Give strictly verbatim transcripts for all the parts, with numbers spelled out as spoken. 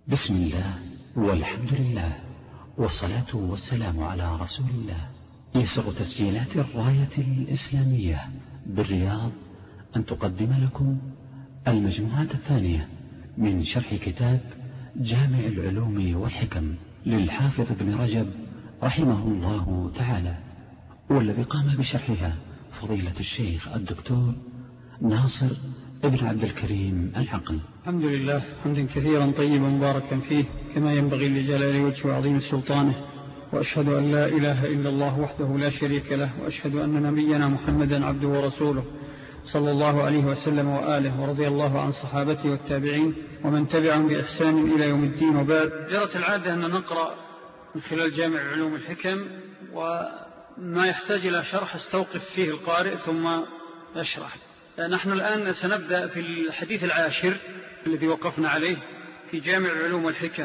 بسم الله والحمد لله والصلاة والسلام على رسول الله. يسر تسجيلات الراية الإسلامية بالرياض أن تقدم لكم المجموعة الثانية من شرح كتاب جامع العلوم والحكم للحافظ ابن رجب رحمه الله تعالى، والذي قام بشرحها فضيلة الشيخ الدكتور ناصر ابن عبد الكريم العقل. الحمد لله حمدا كثيرا طيبا مباركا فيه كما ينبغي لجلال وجهه وعظيم سلطانه، وأشهد أن لا إله إلا الله وحده لا شريك له، وأشهد أن نبينا محمدا عبده ورسوله صلى الله عليه وسلم وآله، ورضي الله عن صحابته والتابعين ومن تبعهم بإحسان إلى يوم الدين. وبعد، جرت العادة أن نقرأ من خلال جامع علوم الحكم، وما يحتاج إلى شرح استوقف فيه القارئ ثم أشرح. نحن الآن سنبدأ في الحديث العاشر الذي وقفنا عليه في جامع العلوم والحكم،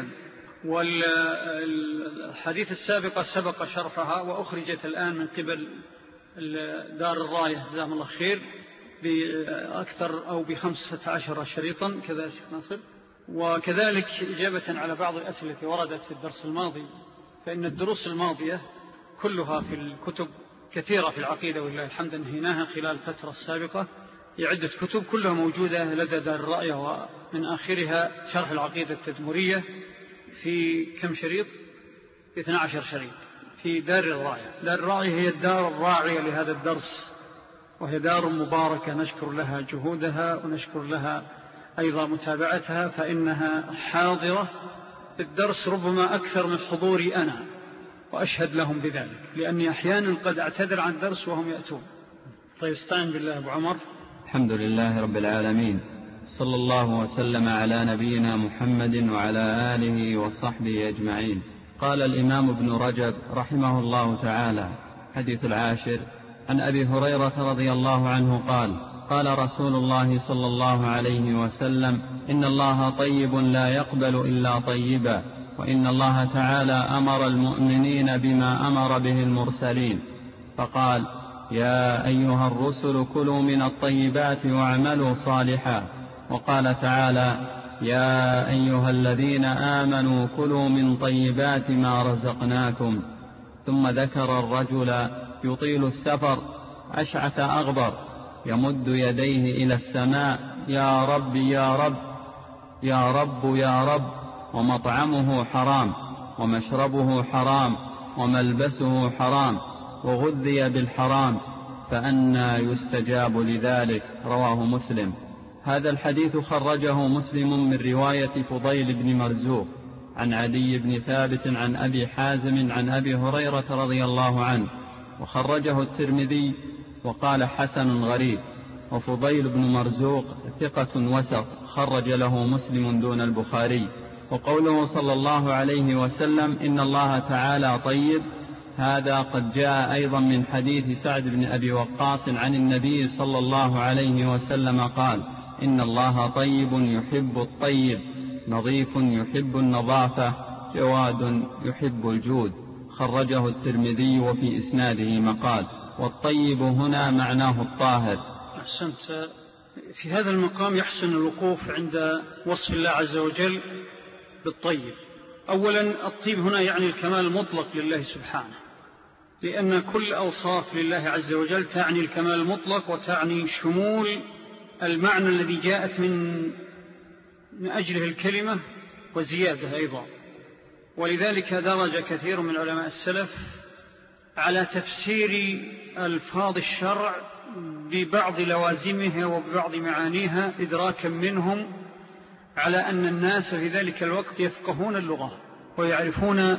والحديث السابقة سبق شرحها وأخرجت الآن من قبل دار الراية جزاهم الله خير بأكثر أو بخمسة عشر شريطا كذا شيخ ناصر. وكذلك إجابة على بعض الأسئلة التي وردت في الدرس الماضي، فإن الدروس الماضية كلها في الكتب كثيرة في العقيدة ولله الحمد انهيناها خلال الفترة السابقة، عدة كتب كلها موجودة لدى دار الرأي، ومن آخرها شرح العقيدة التدمرية في كم شريط؟ اثنى عشر شريط في دار الرأي. دار الرأي هي الدار الراعية لهذا الدرس، وهي دار مباركة نشكر لها جهودها ونشكر لها أيضا متابعتها، فإنها حاضرة الدرس ربما أكثر من حضوري أنا، وأشهد لهم بذلك، لأني أحيانا قد أعتذر عن الدرس وهم يأتون. طيب استعين بالله أبو عمر. الحمد لله رب العالمين، صلى الله وسلم على نبينا محمد وعلى آله وصحبه أجمعين. قال الإمام ابن رجب رحمه الله تعالى: حديث العاشر، عن أبي هريرة رضي الله عنه قال: قال رسول الله صلى الله عليه وسلم: إن الله طيب لا يقبل إلا طيبا، وإن الله تعالى أمر المؤمنين بما أمر به المرسلين، فقال: يا أيها الرسل كلوا من الطيبات واعملوا صالحا. وقال تعالى: يا أيها الذين آمنوا كلوا من طيبات ما رزقناكم. ثم ذكر الرجل يطيل السفر أشعث أغبر يمد يديه إلى السماء: يا رب يا رب يا رب يا رب، ومطعمه حرام ومشربه حرام وملبسه حرام وغذي بالحرام، فأنى يستجاب لذلك؟ رواه مسلم. هذا الحديث خرجه مسلم من رواية فضيل بن مرزوق عن عدي بن ثابت عن أبي حازم عن أبي هريرة رضي الله عنه، وخرجه الترمذي وقال حسن غريب. وفضيل بن مرزوق ثقة وسط، خرج له مسلم دون البخاري. وقوله صلى الله عليه وسلم: إن الله تعالى طيب، هذا قد جاء أيضا من حديث سعد بن أبي وقاص عن النبي صلى الله عليه وسلم قال: إن الله طيب يحب الطيب، نظيف يحب النظافة، جواد يحب الجود. خرجه الترمذي وفي إسناده مقال، والطيب هنا معناه الطاهر. أحسنت. في هذا المقام يحسن الوقوف عند وصف الله عز وجل بالطيب. أولا، الطيب هنا يعني الكمال المطلق لله سبحانه، لأن كل أوصاف لله عز وجل تعني الكمال المطلق وتعني شمول المعنى الذي جاءت من من أجله الكلمة وزيادة أيضا. ولذلك درج كثير من علماء السلف على تفسير ألفاظ الشرع ببعض لوازمها وببعض معانيها، إدراكا منهم على أن الناس في ذلك الوقت يفقهون اللغة ويعرفون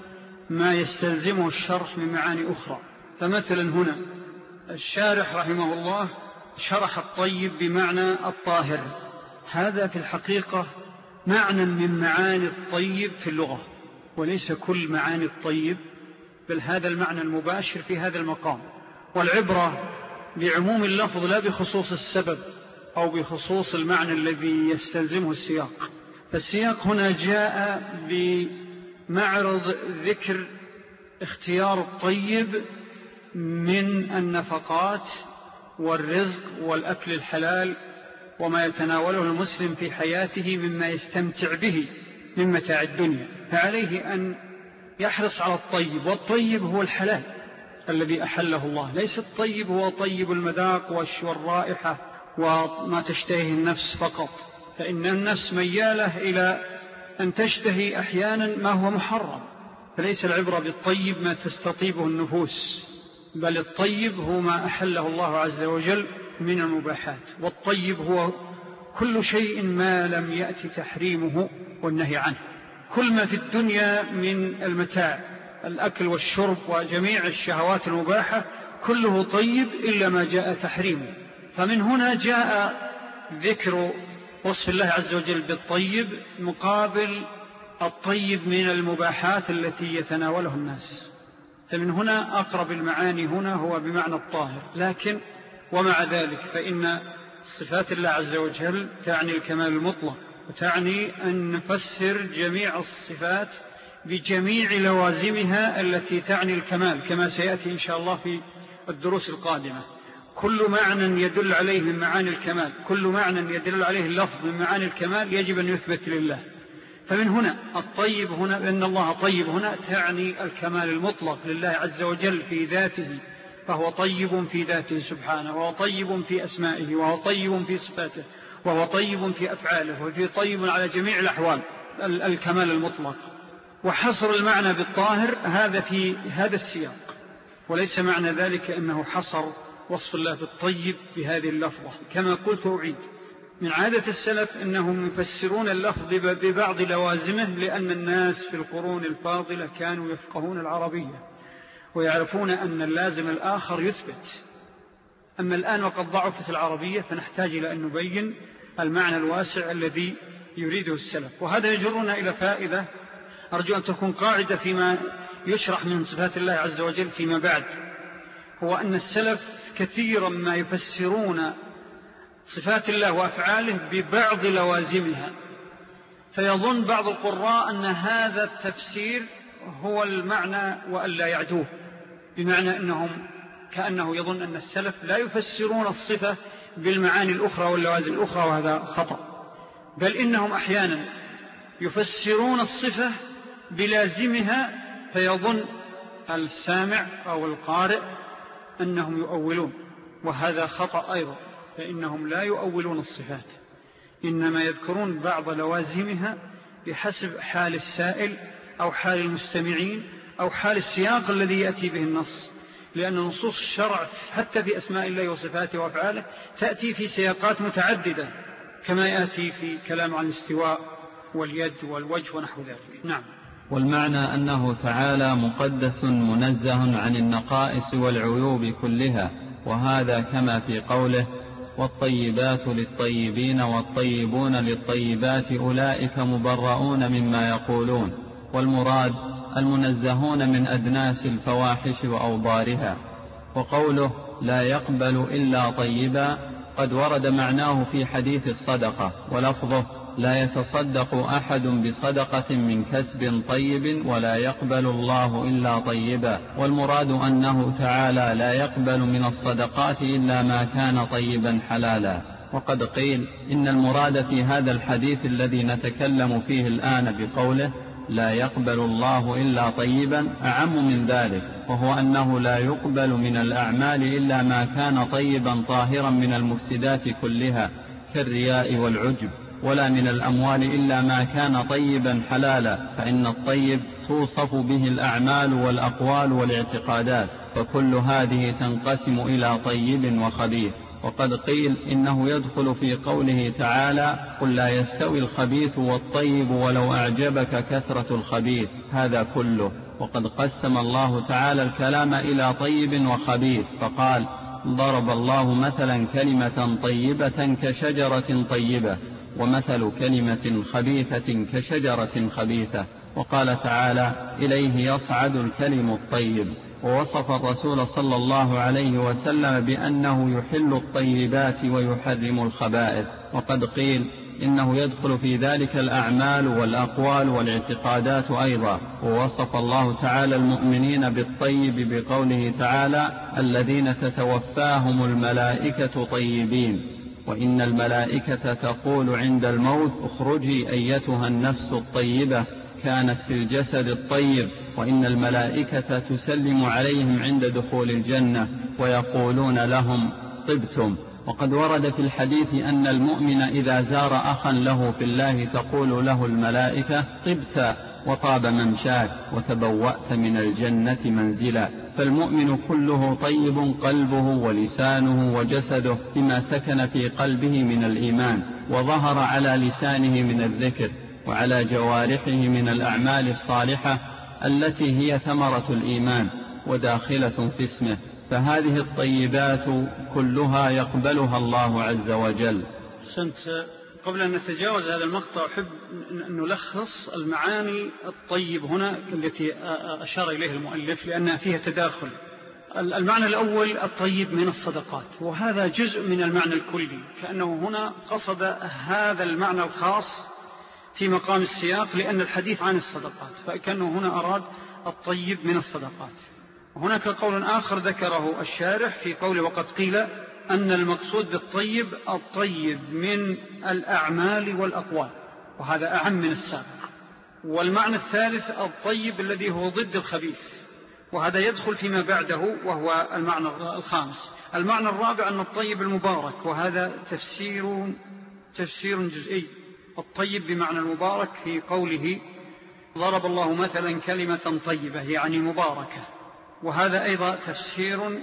ما يستلزمه الشرح من معاني أخرى. فمثلا هنا الشارح رحمه الله شرح الطيب بمعنى الطاهر، هذا في الحقيقة معنى من معاني الطيب في اللغة، وليس كل معاني الطيب، بل هذا المعنى المباشر في هذا المقام. والعبرة بعموم اللفظ لا بخصوص السبب أو بخصوص المعنى الذي يستلزمه السياق. فالسياق هنا جاء بمعرض ذكر اختيار الطيب من النفقات والرزق والأكل الحلال وما يتناوله المسلم في حياته مما يستمتع به من متاع الدنيا، فعليه أن يحرص على الطيب، والطيب هو الحلال الذي أحله الله، ليس الطيب هو طيب المذاق والرائحة وما تشتهيه النفس فقط، فإن النفس ميالة إلى أن تشتهي أحيانا ما هو محرم، فليس العبرة بالطيب ما تستطيبه النفوس، بل الطيب هو ما أحله الله عز وجل من المباحات. والطيب هو كل شيء ما لم يأتي تحريمه والنهي عنه، كل ما في الدنيا من المتاع، الأكل والشرب وجميع الشهوات المباحة كله طيب إلا ما جاء تحريمه. فمن هنا جاء ذكر وصف الله عز وجل بالطيب مقابل الطيب من المباحات التي يتناوله الناس، فمن هنا أقرب المعاني هنا هو بمعنى الطاهر. لكن ومع ذلك فإن صفات الله عز وجل تعني الكمال المطلق، وتعني أن نفسر جميع الصفات بجميع لوازمها التي تعني الكمال، كما سيأتي إن شاء الله في الدروس القادمة. كل معنى يدل عليه من معاني الكمال، كل معنى يدل عليه اللفظ من معاني الكمال يجب أن يثبت لله. فمن هنا الطيب هنا، لأن الله طيب هنا تعني الكمال المطلق لله عز وجل في ذاته، فهو طيب في ذاته سبحانه، وهو طيب في أسمائه، وهو طيب في صفاته، وهو طيب في أفعاله، وهو طيب على جميع الأحوال، الكمال المطلق. وحصر المعنى بالطاهر هذا في هذا السياق، وليس معنى ذلك أنه حصر وصف الله بالطيب بهذه اللفظة. كما قلت أعيد، من عادة السلف أنهم يفسرون اللفظ ببعض لوازمه، لأن الناس في القرون الفاضلة كانوا يفقهون العربية ويعرفون أن اللازم الآخر يثبت. أما الآن وقد ضعفت العربية فنحتاج إلى أن نبين المعنى الواسع الذي يريده السلف. وهذا يجرنا إلى فائدة أرجو أن تكون قاعدة فيما يشرح من صفات الله عز وجل فيما بعد، هو أن السلف كثيرا ما يفسرون صفات الله وأفعاله ببعض لوازمها، فيظن بعض القراء أن هذا التفسير هو المعنى وأن لا يعدوه، بمعنى أنهم كأنه يظن أن السلف لا يفسرون الصفة بالمعاني الأخرى واللوازم الأخرى، وهذا خطأ، بل إنهم أحيانا يفسرون الصفة بلازمها، فيظن السامع أو القارئ أنهم يؤولون، وهذا خطأ أيضا، فإنهم لا يؤولون الصفات، إنما يذكرون بعض لوازمها بحسب حال السائل أو حال المستمعين أو حال السياق الذي يأتي به النص، لأن نصوص الشرع حتى في أسماء الله وصفاته وأفعاله تأتي في سياقات متعددة، كما يأتي في كلام عن الاستواء واليد والوجه ونحو ذلك. نعم. والمعنى أنه تعالى مقدس منزه عن النقائص والعيوب كلها، وهذا كما في قوله والطيبات للطيبين والطيبون للطيبات أولئك مبرؤون مما يقولون، والمراد المنزهون من أدناس الفواحش وأوضارها. وقوله لا يقبل إلا طيبا قد ورد معناه في حديث الصدقة، ولفظه لا يتصدق أحد بصدقة من كسب طيب ولا يقبل الله إلا طيبا، والمراد أنه تعالى لا يقبل من الصدقات إلا ما كان طيبا حلالا. وقد قيل إن المراد في هذا الحديث الذي نتكلم فيه الآن بقوله لا يقبل الله إلا طيبا أعم من ذلك، وهو أنه لا يقبل من الأعمال إلا ما كان طيبا طاهرا من المفسدات كلها كالرياء والعجب، ولا من الأموال إلا ما كان طيبا حلالا، فإن الطيب توصف به الأعمال والأقوال والاعتقادات، فكل هذه تنقسم إلى طيب وخبيث. وقد قيل إنه يدخل في قوله تعالى قل لا يستوي الخبيث والطيب ولو أعجبك كثرة الخبيث، هذا كله. وقد قسم الله تعالى الكلام إلى طيب وخبيث، فقال ضرب الله مثلا كلمة طيبة كشجرة طيبة، ومثل كلمة خبيثة كشجرة خبيثة. وقال تعالى إليه يصعد الكلم الطيب، ووصف الرسول صلى الله عليه وسلم بأنه يحل الطيبات ويحرم الخبائث. وقد قيل إنه يدخل في ذلك الأعمال والأقوال والاعتقادات أيضا، ووصف الله تعالى المؤمنين بالطيب بقوله تعالى الذين تتوفاهم الملائكة طيبين، وإن الملائكة تقول عند الموت اخرجي أيتها النفس الطيبة كانت في الجسد الطيب، وإن الملائكة تسلم عليهم عند دخول الجنة ويقولون لهم طبتم. وقد ورد في الحديث أن المؤمن إذا زار أخا له في الله تقول له الملائكة طبت وطاب ممشاك وتبوأت من الجنة منزلا. فالمؤمن كله طيب قلبه ولسانه وجسده بما سكن في قلبه من الإيمان، وظهر على لسانه من الذكر، وعلى جوارحه من الأعمال الصالحة التي هي ثمرة الإيمان وداخلة في اسمه. فهذه الطيبات كلها يقبلها الله عز وجل. سنت قبل أن نتجاوز هذا المقطع أحب أن نلخص المعاني الطيب هنا التي أشار إليه المؤلف لأنها فيها تداخل. المعنى الأول الطيب من الصدقات، وهذا جزء من المعنى الكلي، كأنه هنا قصد هذا المعنى الخاص في مقام السياق لأن الحديث عن الصدقات، فكأنه هنا أراد الطيب من الصدقات. وهناك قول آخر ذكره الشارح في قوله وقد قيل أن المقصود بالطيب الطيب من الأعمال والأقوال، وهذا أعم من السابق. والمعنى الثالث الطيب الذي هو ضد الخبيث، وهذا يدخل فيما بعده وهو المعنى الخامس. المعنى الرابع أن الطيب المبارك، وهذا تفسير تفسير جزئي. الطيب بمعنى المبارك في قوله ضرب الله مثلا كلمة طيبة يعني مباركة، وهذا أيضا تفسير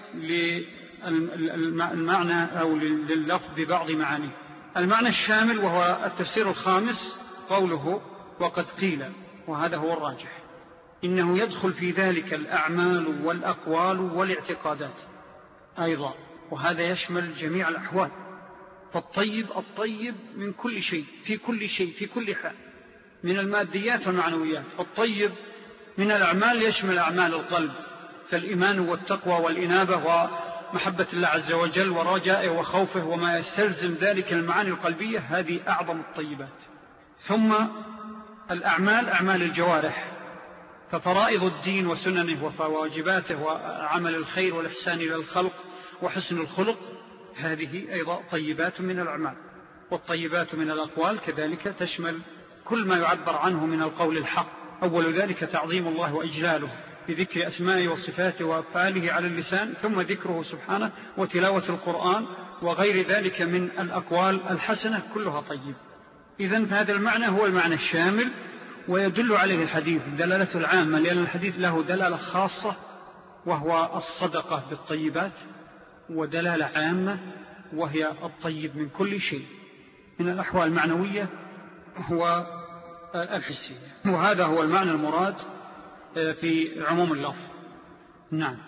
للمعنى أو لللفظ ببعض معانيه. المعنى الشامل وهو التفسير الخامس قوله وقد قيل، وهذا هو الراجح، إنه يدخل في ذلك الأعمال والأقوال والاعتقادات أيضا، وهذا يشمل جميع الأحوال. فالطيب الطيب من كل شيء في كل شيء في كل حال من الماديات والمعنويات. الطيب من الأعمال يشمل أعمال القلب كالإيمان والتقوى والإنابة ومحبة الله عز وجل ورجائه وخوفه وما يستلزم ذلك المعاني القلبية، هذه أعظم الطيبات. ثم الأعمال أعمال الجوارح، ففرائض الدين وسننه وواجباته وعمل الخير والإحسان إلى الخلق وحسن الخلق، هذه أيضا طيبات من الأعمال. والطيبات من الأقوال كذلك تشمل كل ما يعبر عنه من القول الحق، أول ذلك تعظيم الله وإجلاله بذكر أسمائه وصفاته وأفعاله على اللسان، ثم ذكره سبحانه وتلاوة القرآن وغير ذلك من الأقوال الحسنة كلها طيب. إذن فهذا المعنى هو المعنى الشامل، ويدل عليه الحديث دلالة العامة، لأن الحديث له دلالة خاصة وهو الصدقة بالطيبات، ودلالة عامة وهي الطيب من كل شيء من الأحوال المعنوية هو الحسية. وهذا هو المعنى المراد في عموم اللفظ. نعم،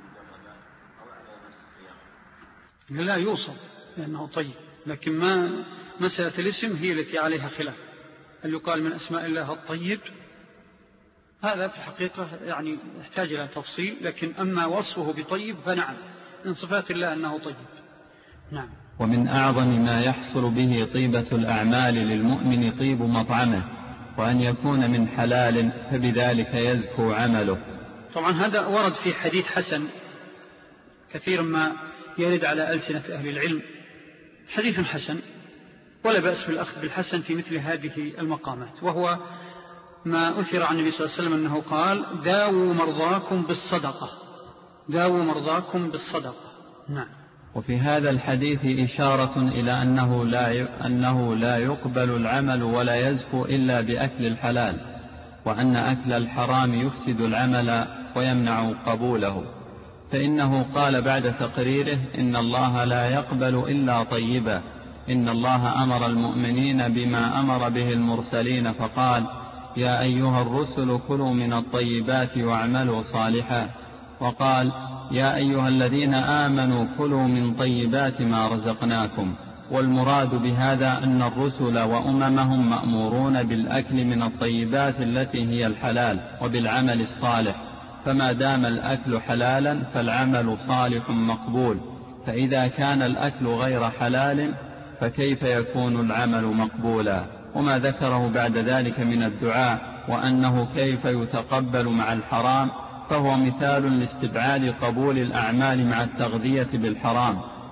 لا يوصل لأنه طيب، لكن ما مسألة الاسم هي التي عليها خلاف، هل يقال من أسماء الله الطيب؟ هذا في الحقيقة يعني يحتاج إلى تفصيل، لكن أما وصفه بطيب فنعم من صفات الله أنه طيب. نعم. ومن أعظم ما يحصل به طيبة الأعمال للمؤمن طيب مطعمه، وأن يكون من حلال، فبذلك يزكو عمله. طبعا هذا ورد في حديث حسن كثيرا ما يرد على ألسنة أهل العلم، حديث حسن ولا بأس بالأخذ بالحسن في مثل هذه المقامات، وهو ما أثر عن النبي صلى الله عليه وسلم أنه قال داووا مرضاكم بالصدقة، داووا مرضاكم بالصدقة. نعم. وفي هذا الحديث إشارة إلى أنه لا, أنه لا يقبل العمل ولا يزكو إلا بأكل الحلال، وأن أكل الحرام يفسد العمل ويمنع قبوله، فإنه قال بعد تقريره إن الله لا يقبل إلا طيبا. إن الله أمر المؤمنين بما أمر به المرسلين فقال يا أيها الرسل كلوا من الطيبات واعملوا صالحا، وقال يا أيها الذين آمنوا كلوا من طيبات ما رزقناكم. والمراد بهذا أن الرسل وأممهم مأمورون بالأكل من الطيبات التي هي الحلال وبالعمل الصالح، فما دام الأكل حلالا فالعمل صالح مقبول، فإذا كان الأكل غير حلال فكيف يكون العمل مقبولا؟ وما ذكره بعد ذلك من الدعاء وأنه كيف يتقبل مع الحرام، فهو مثال لاستبعاد قبول الأعمال مع التغذية بالحرام،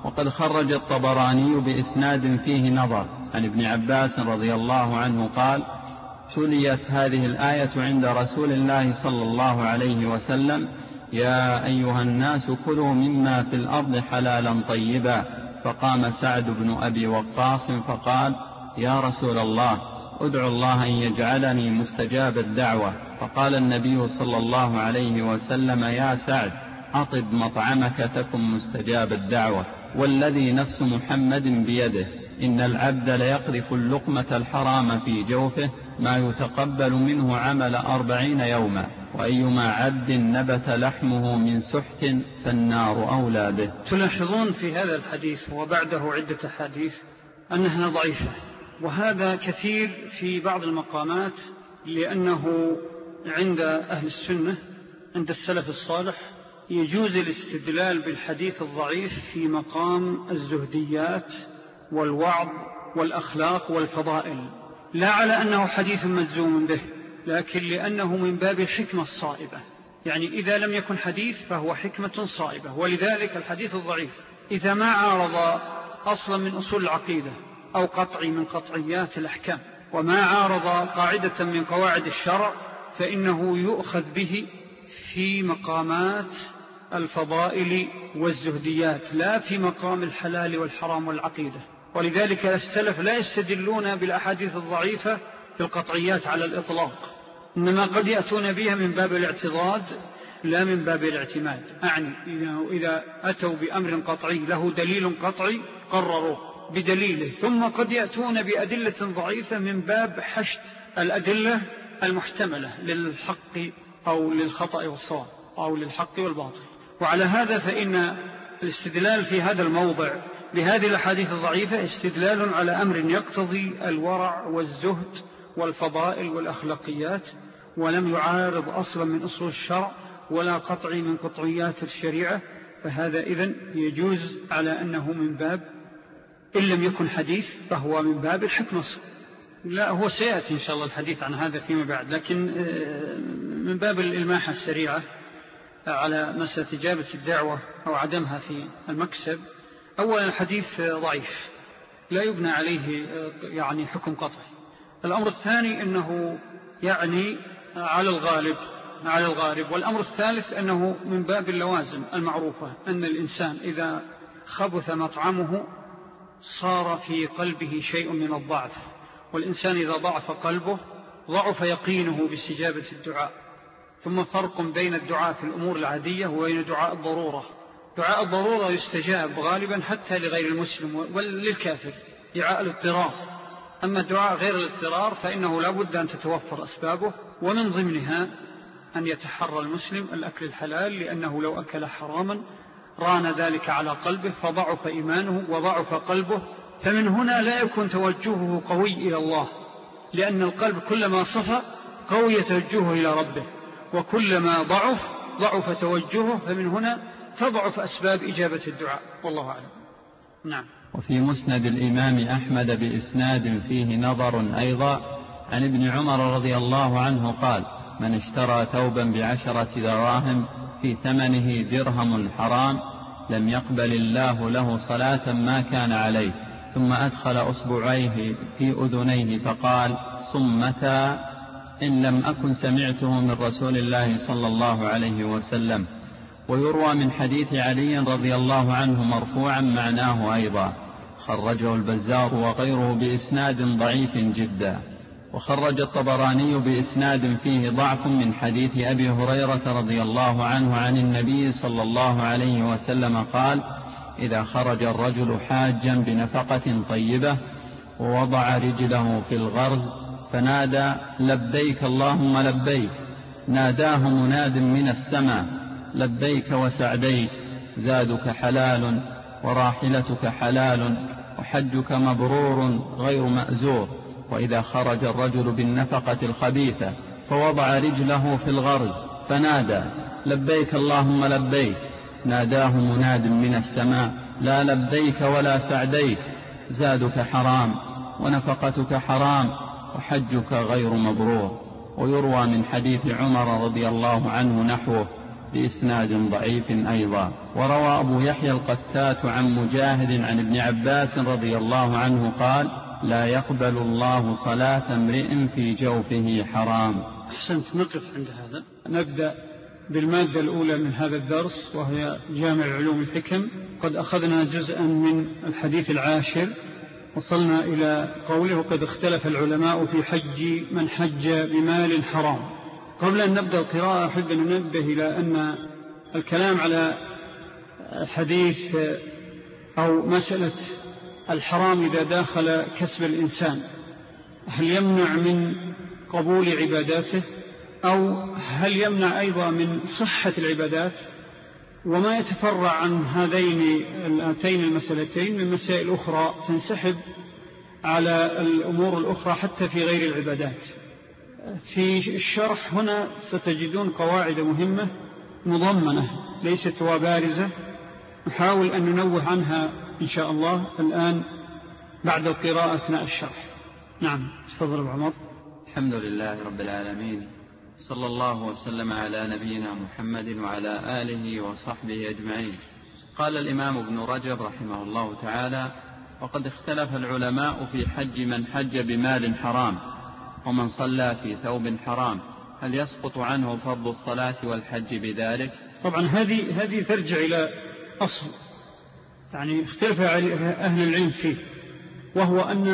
وقد خرج الطبراني بإسناد فيه نظر عن ابن عباس رضي الله عنه قال: تليت هذه الآية عند رسول الله صلى الله عليه وسلم: يا أيها الناس كلوا مما في الأرض حلالا طيبا. فقام سعد بن أبي وقاص فقال: يا رسول الله، ادعو الله أن يجعلني مستجاب الدعوة. فقال النبي صلى الله عليه وسلم: يا سعد، أطب مطعمك تكن مستجاب الدعوة، والذي نفس محمد بيده إن العبد ليقذف اللقمة الحرام في جوفه ما يتقبل منه عمل أربعين يوما، وأيما عبد نبت لحمه من سحت فالنار أولى به. تلاحظون في هذا الحديث وبعده عدة حديث أنها ضعيفة، وهذا كثير في بعض المقامات، لأنه عند أهل السنة عند السلف الصالح يجوز الاستدلال بالحديث الضعيف في مقام الزهديات والوعظ والأخلاق والفضائل، لا على أنه حديث مجزوم به، لكن لأنه من باب الحكمة الصائبة. يعني إذا لم يكن حديث فهو حكمة صائبة. ولذلك الحديث الضعيف إذا ما عارض أصلا من أصول العقيدة أو قطعي من قطعيات الأحكام، وما عارض قاعدة من قواعد الشرع، فإنه يؤخذ به في مقامات الفضائل والزهديات، لا في مقام الحلال والحرام والعقيدة. ولذلك السلف لا يستدلون بالأحاديث الضعيفة في القطعيات على الإطلاق، إنما قد يأتون بها من باب الاعتضاد لا من باب الاعتماد. أعني إذا أتوا بأمر قطعي له دليل قطعي قرروه بدليله، ثم قد يأتون بأدلة ضعيفة من باب حشد الأدلة المحتملة للحق أو للخطأ والصواب أو للحق والباطل. وعلى هذا فإن الاستدلال في هذا الموضع بهذه الأحاديث الضعيفة استدلال على أمر يقتضي الورع والزهد والفضائل والأخلاقيات، ولم يعارض أصلا من أصول الشرع ولا قطعي من قطعيات الشريعة. فهذا إذن يجوز على أنه من باب، إن لم يكن حديث فهو من باب الحكمة. لا، هو سيأتي إن شاء الله الحديث عن هذا فيما بعد، لكن من باب الإلماحة السريعة على مسألة إجابة الدعوة أو عدمها في المكسب. أولا الحديث ضعيف لا يبنى عليه يعني حكم قطعي. الأمر الثاني أنه يعني على الغالب على الغالب والأمر الثالث أنه من باب اللوازم المعروفة، أن الإنسان إذا خبث مطعمه صار في قلبه شيء من الضعف، والإنسان إذا ضعف قلبه ضعف يقينه باستجابة الدعاء. ثم فرق بين الدعاء في الأمور العادية وبين دعاء الضرورة. دعاء الضرورة يستجاب غالبا حتى لغير المسلم وللكافر، دعاء الاضطرار. أما دعاء غير الاضطرار فإنه لا بد أن تتوفر أسبابه، ومن ضمنها أن يتحرى المسلم الأكل الحلال، لأنه لو أكل حراما ران ذلك على قلبه فضعف إيمانه وضعف قلبه. فمن هنا لا يكون توجهه قوي إلى الله، لأن القلب كلما صفى قوي توجهه إلى ربه، وكلما ضعف ضعف توجهه، فمن هنا تضعف أسباب إجابة الدعاء. والله أعلم. نعم. وفي مسند الإمام أحمد بإسناد فيه نظر أيضا عن ابن عمر رضي الله عنه قال: من اشترى ثوبا بعشرة دراهم في ثمنه درهم حرام لم يقبل الله له صلاة ما كان عليه. ثم أدخل أصبعيه في أذنيه فقال: صمتا، إن لم أكن سمعته من رسول الله صلى الله عليه وسلم. ويروى من حديث علي رضي الله عنه مرفوعا معناه أيضا، خرجه البزار وغيره بإسناد ضعيف جدا. وخرج الطبراني بإسناد فيه ضعف من حديث أبي هريرة رضي الله عنه عن النبي صلى الله عليه وسلم قال: إذا خرج الرجل حاجا بنفقة طيبة ووضع رجله في الغرز فنادى: لبيك اللهم لبيك، ناداه مناد من السماء: لبيك وسعديك، زادك حلال وراحلتك حلال وحجك مبرور غير مأزور. وإذا خرج الرجل بالنفقة الخبيثة فوضع رجله في الغرز فنادى: لبيك اللهم لبيك، ناداه مناد من السماء: لا لبيك ولا سعديك، زادك حرام ونفقتك حرام وحجك غير مبرور. ويروى من حديث عمر رضي الله عنه نحوه، بإسناد ضعيف أيضا. وروى أبو يحيى القتات عن مجاهد عن ابن عباس رضي الله عنه قال: لا يقبل الله صلاة امرئ في جوفه حرام. أحسنت، نقف عند هذا. نبدأ بالمادة الأولى من هذا الدرس، وهي جامع علوم الحكم. قد أخذنا جزءا من الحديث العاشر، وصلنا إلى قوله: وقد اختلف العلماء في حج من حج بمال حرام. قبل أن نبدأ القراءة أحب أن ننبه إلى أن الكلام على حديث أو مسألة الحرام إذا داخل كسب الإنسان، هل يمنع من قبول عباداته أو هل يمنع أيضا من صحة العبادات، وما يتفرع عن هذين هاتين المسألتين من مسائل أخرى تنسحب على الأمور الأخرى حتى في غير العبادات. في الشرح هنا ستجدون قواعد مهمة مضمنة ليست وبارزة، نحاول أن ننوه عنها إن شاء الله الآن بعد القراءة أثناء الشرح. نعم، تفضل أبو عمر. الحمد لله رب العالمين، صلى الله وسلم على نبينا محمد وعلى آله وصحبه أجمعين. قال الإمام ابن رجب رحمه الله تعالى: وقد اختلف العلماء في حج من حج بمال حرام ومن صلى في ثوب حرام، هل يسقط عنه فرض الصلاة والحج بذلك؟ طبعا هذه هذه ترجع إلى أصل يعني اختلف أهل العلم فيه، وهو أن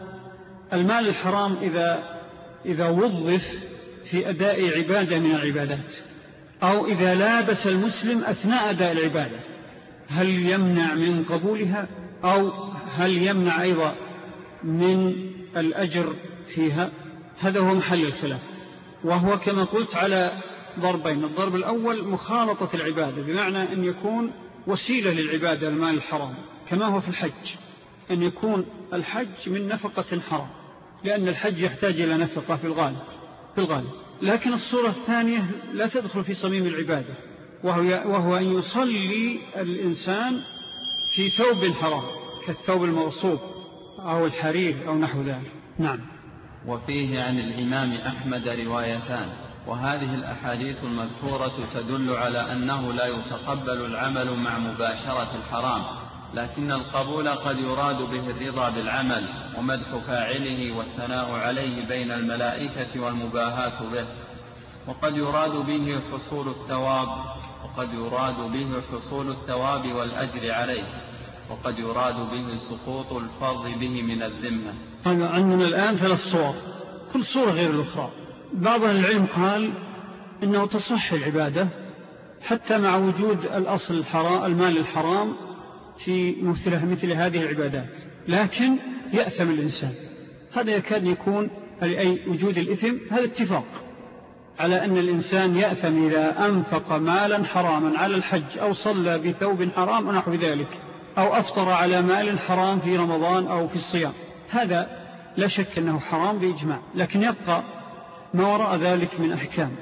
المال الحرام إذا إذا وظف في أداء عبادة من العبادات أو إذا لابس المسلم أثناء أداء العبادة، هل يمنع من قبولها أو هل يمنع أيضا من الأجر فيها؟ هذا هو محل الخلاف، وهو كما قلت على ضربين. الضرب الأول مخالطة العبادة، بمعنى أن يكون وسيلة للعبادة المال الحرام، كما هو في الحج، أن يكون الحج من نفقة حرام، لأن الحج يحتاج إلى نفقة في الغالب في الغالب لكن الصورة الثانية لا تدخل في صميم العبادة، وهو, وهو أن يصلي الإنسان في ثوب حرام كالثوب المغصوب أو الحرير أو نحو ذلك. نعم. وفيه عن الإمام أحمد روايتان، وهذه الأحاديث المذكورة تدل على أنه لا يتقبل العمل مع مباشرة الحرام، لكن القبول قد يراد به الرضا بالعمل ومدح فاعله والثناء عليه بين الملائكة والمباهاة به، وقد يراد به حصول الثواب وقد يراد به حصول الثواب والأجر عليه، وقد يراد به سقوط الفرض به من الذمة. عندنا الآن ثلاث صور، كل صورة غير الأخرى. بعض العلم قال إنه تصح العبادة حتى مع وجود الأصل الحرام المال الحرام في مثل, مثل هذه العبادات، لكن يأثم الإنسان. هذا يكاد يكون أي وجود الإثم، هذا اتفاق على أن الإنسان يأثم إذا أنفق مالا حراما على الحج أو صلى بثوب حرام ونحو ذلك، أو أفطر على مال حرام في رمضان أو في الصيام. هذا لا شك أنه حرام بإجماع، لكن يبقى ما وراء ذلك من أحكام.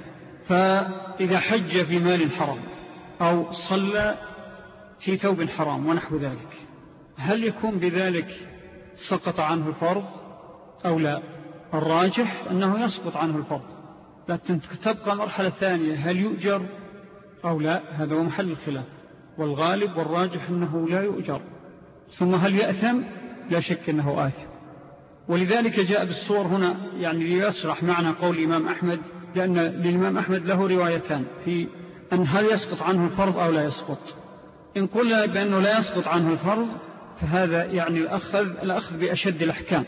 فإذا حج في مال حرام أو صلى في ثوب حرام ونحو ذلك، هل يكون بذلك سقط عنه الفرض أو لا؟ الراجح أنه يسقط عنه الفرض، لكن تبقى مرحلة ثانية، هل يؤجر أو لا؟ هذا هو محل الخلاف، والغالب والراجح أنه لا يؤجر. ثم هل يأثم؟ لا شك أنه آثم. ولذلك جاء بالصور هنا يعني ليشرح معنى قول الإمام أحمد، لأن للإمام أحمد له روايتان في أن هل يسقط عنه الفرض أو لا يسقط. إن قلنا بأنه لا يسقط عنه الفرض فهذا يعني الأخذ, الأخذ بأشد الأحكام،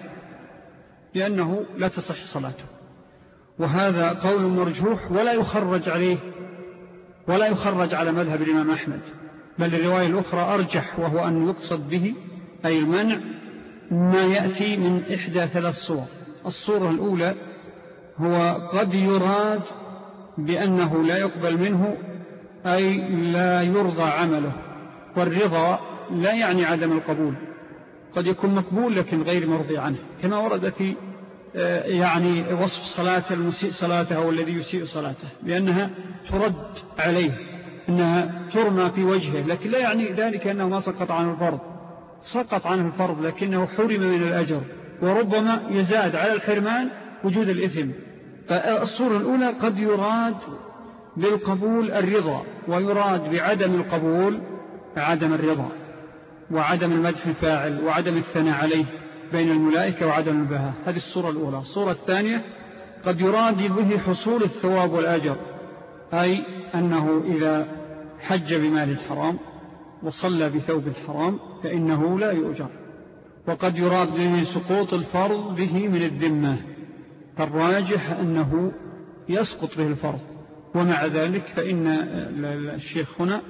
لأنه لا تصح صلاته، وهذا قول مرجوح ولا يخرج عليه ولا يخرج على مذهب الإمام أحمد، بل الرواية الأخرى أرجح، وهو أن يقصد به أي المنع ما يأتي من إحدى ثلاث صور. الصورة الأولى هو قد يراد بأنه لا يقبل منه أي لا يرضى عمله، والرضا لا يعني عدم القبول، قد يكون مقبول لكن غير مرضي عنه، كما ورد في يعني وصف صلاة المسيء صلاته أو الذي يسيء صلاته بأنها ترد عليه، أنها ترمى في وجهه، لكن لا يعني ذلك أنه ما سقط عنه الفرض، سقط عنه الفرض لكنه حرم من الأجر، وربما يزاد على الحرمان وجود الإثم. فالصورة الأولى قد يراد بالقبول الرضا، ويراد بعدم القبول عدم الرضا وعدم المدح الفاعل وعدم الثناء عليه بين الملائكة وعدم البهاء. هذه الصورة الأولى. الصورة الثانية قد يراد به حصول الثواب والأجر، أي أنه إذا حج بمال الحرام وصلى بثوب الحرام فإنه لا يؤجر. وقد يراد به سقوط الفرض به من الذمة، فالراجح أنه يسقط به الفرض. ومع ذلك فإن الشيخ هنا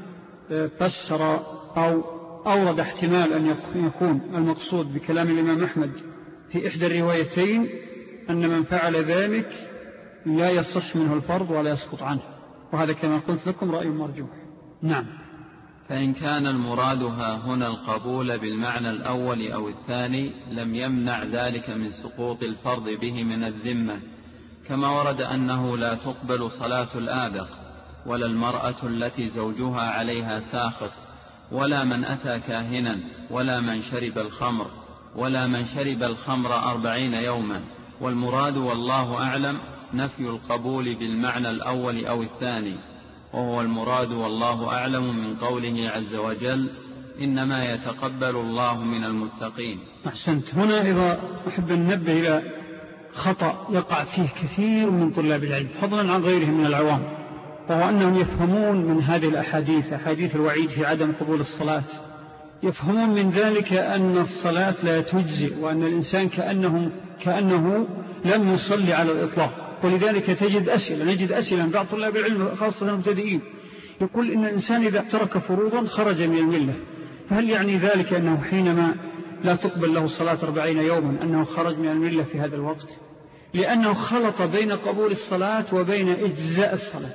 فسر أو أورد احتمال أن يكون المقصود بكلام الإمام أحمد في إحدى الروايتين أن من فعل ذلك لا يصح منه الفرض ولا يسقط عنه، وهذا كما قلت لكم رأي مرجوح. نعم. فإن كان المراد ها هنا القبول بالمعنى الأول أو الثاني لم يمنع ذلك من سقوط الفرض به من الذمة، كما ورد أنه لا تقبل صلاة الآبق ولا المرأة التي زوجها عليها ساخط ولا من أتى كاهنا ولا من شرب الخمر ولا من شرب الخمر أربعين يوما. والمراد والله أعلم نفي القبول بالمعنى الأول أو الثاني، وهو المراد والله أعلم من قوله عز وجل إنما يتقبل الله من المتقين. أحسنت. هنا إذا أحب أن ننبه إلى خطأ يقع فيه كثير من طلاب العلم فضلا عن غيرهم من العوام، وهو أنهم يفهمون من هذه الأحاديث أحاديث الوعيد في عدم قبول الصلاة، يفهمون من ذلك أن الصلاة لا تجزئ وأن الإنسان كأنه, كأنه لم يصلي على الإطلاق. ولذلك تجد أسئلة نجد أسئلة من بعض طلاب العلم خاصة المبتدئين يقول إن الإنسان إذا ترك فروضا خرج من الملة، فهل يعني ذلك أنه حينما لا تقبل له الصلاة أربعين يوما أنه خرج من الملة في هذا الوقت؟ لأنه خلط بين قبول الصلاة وبين إجزاء الصلاة.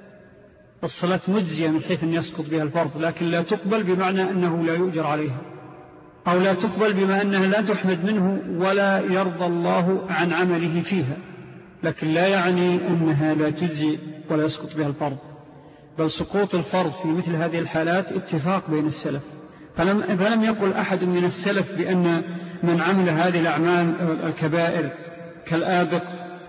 الصلاة مجزية من حيث أن يسقط بها الفرض، لكن لا تقبل بمعنى أنه لا يؤجر عليها، أو لا تقبل بما أنها لا تحمد منه ولا يرضى الله عن عمله فيها، لكن لا يعني أنها لا تجزي ولا يسقط بها الفرض. بل سقوط الفرض في مثل هذه الحالات اتفاق بين السلف، فلم, فلم يقل أحد من السلف بأن من عمل هذه الأعمال الكبائر كالآبق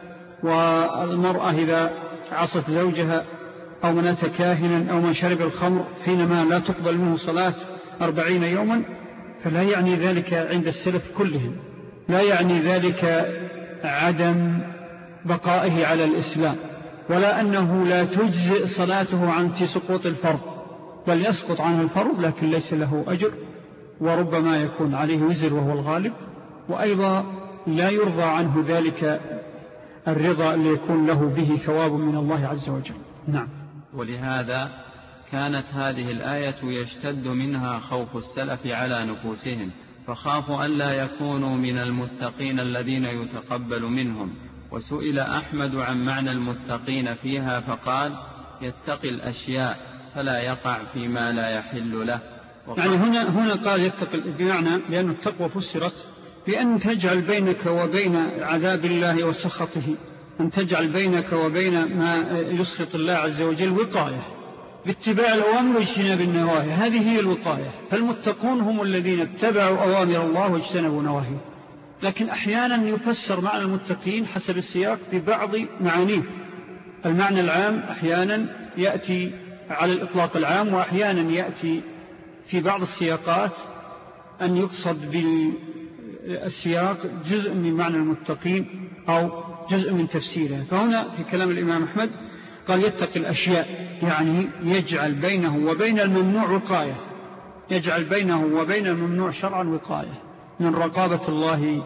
والمرأة إذا عصت زوجها أو من أتى كاهنا أو من شرب الخمر حينما لا تقبل منه صلاة أربعين يوما، فلا يعني ذلك عند السلف كلهم، لا يعني ذلك عدم بقائه على الإسلام، ولا أنه لا تجزئ صلاته عن في سقوط الفرض، بل يسقط عنه الفرض لكن ليس له أجر، وربما يكون عليه وزر وهو الغالب، وأيضا لا يرضى عنه ذلك الرضا اللي يكون له به ثواب من الله عز وجل. نعم. ولهذا كانت هذه الآية يشتد منها خوف السلف على نفوسهم، فخافوا أن لا يكونوا من المتقين الذين يتقبل منهم. وسئل أحمد عن معنى المتقين فيها فقال يتقي الأشياء فلا يقع فيما لا يحل له. يعني هنا, هنا قال يتقي بمعنى لأن التقوى فسرت بأن تجعل بينك وبين عذاب الله وسخطه، أن تجعل بينك وبين ما يسخط الله عز وجل وقاية باتباع الأوامر واجتناب النواهي، هذه هي الوقاية. فالمتقون هم الذين اتبعوا أوامر الله واجتنبوا نواهيه. لكن أحيانا يفسر معنى المتقين حسب السياق ببعض معانيه. المعنى العام أحيانا يأتي على الإطلاق العام، وأحيانا يأتي في بعض السياقات أن يقصد بالسياق جزء من معنى المتقين أو جزء من تفسيره. فهنا في كلام الإمام أحمد قال يتقي الأشياء، يعني يجعل بينه وبين الممنوع وقاية، يجعل بينه وبين الممنوع شرعا وقاية من رقابة الله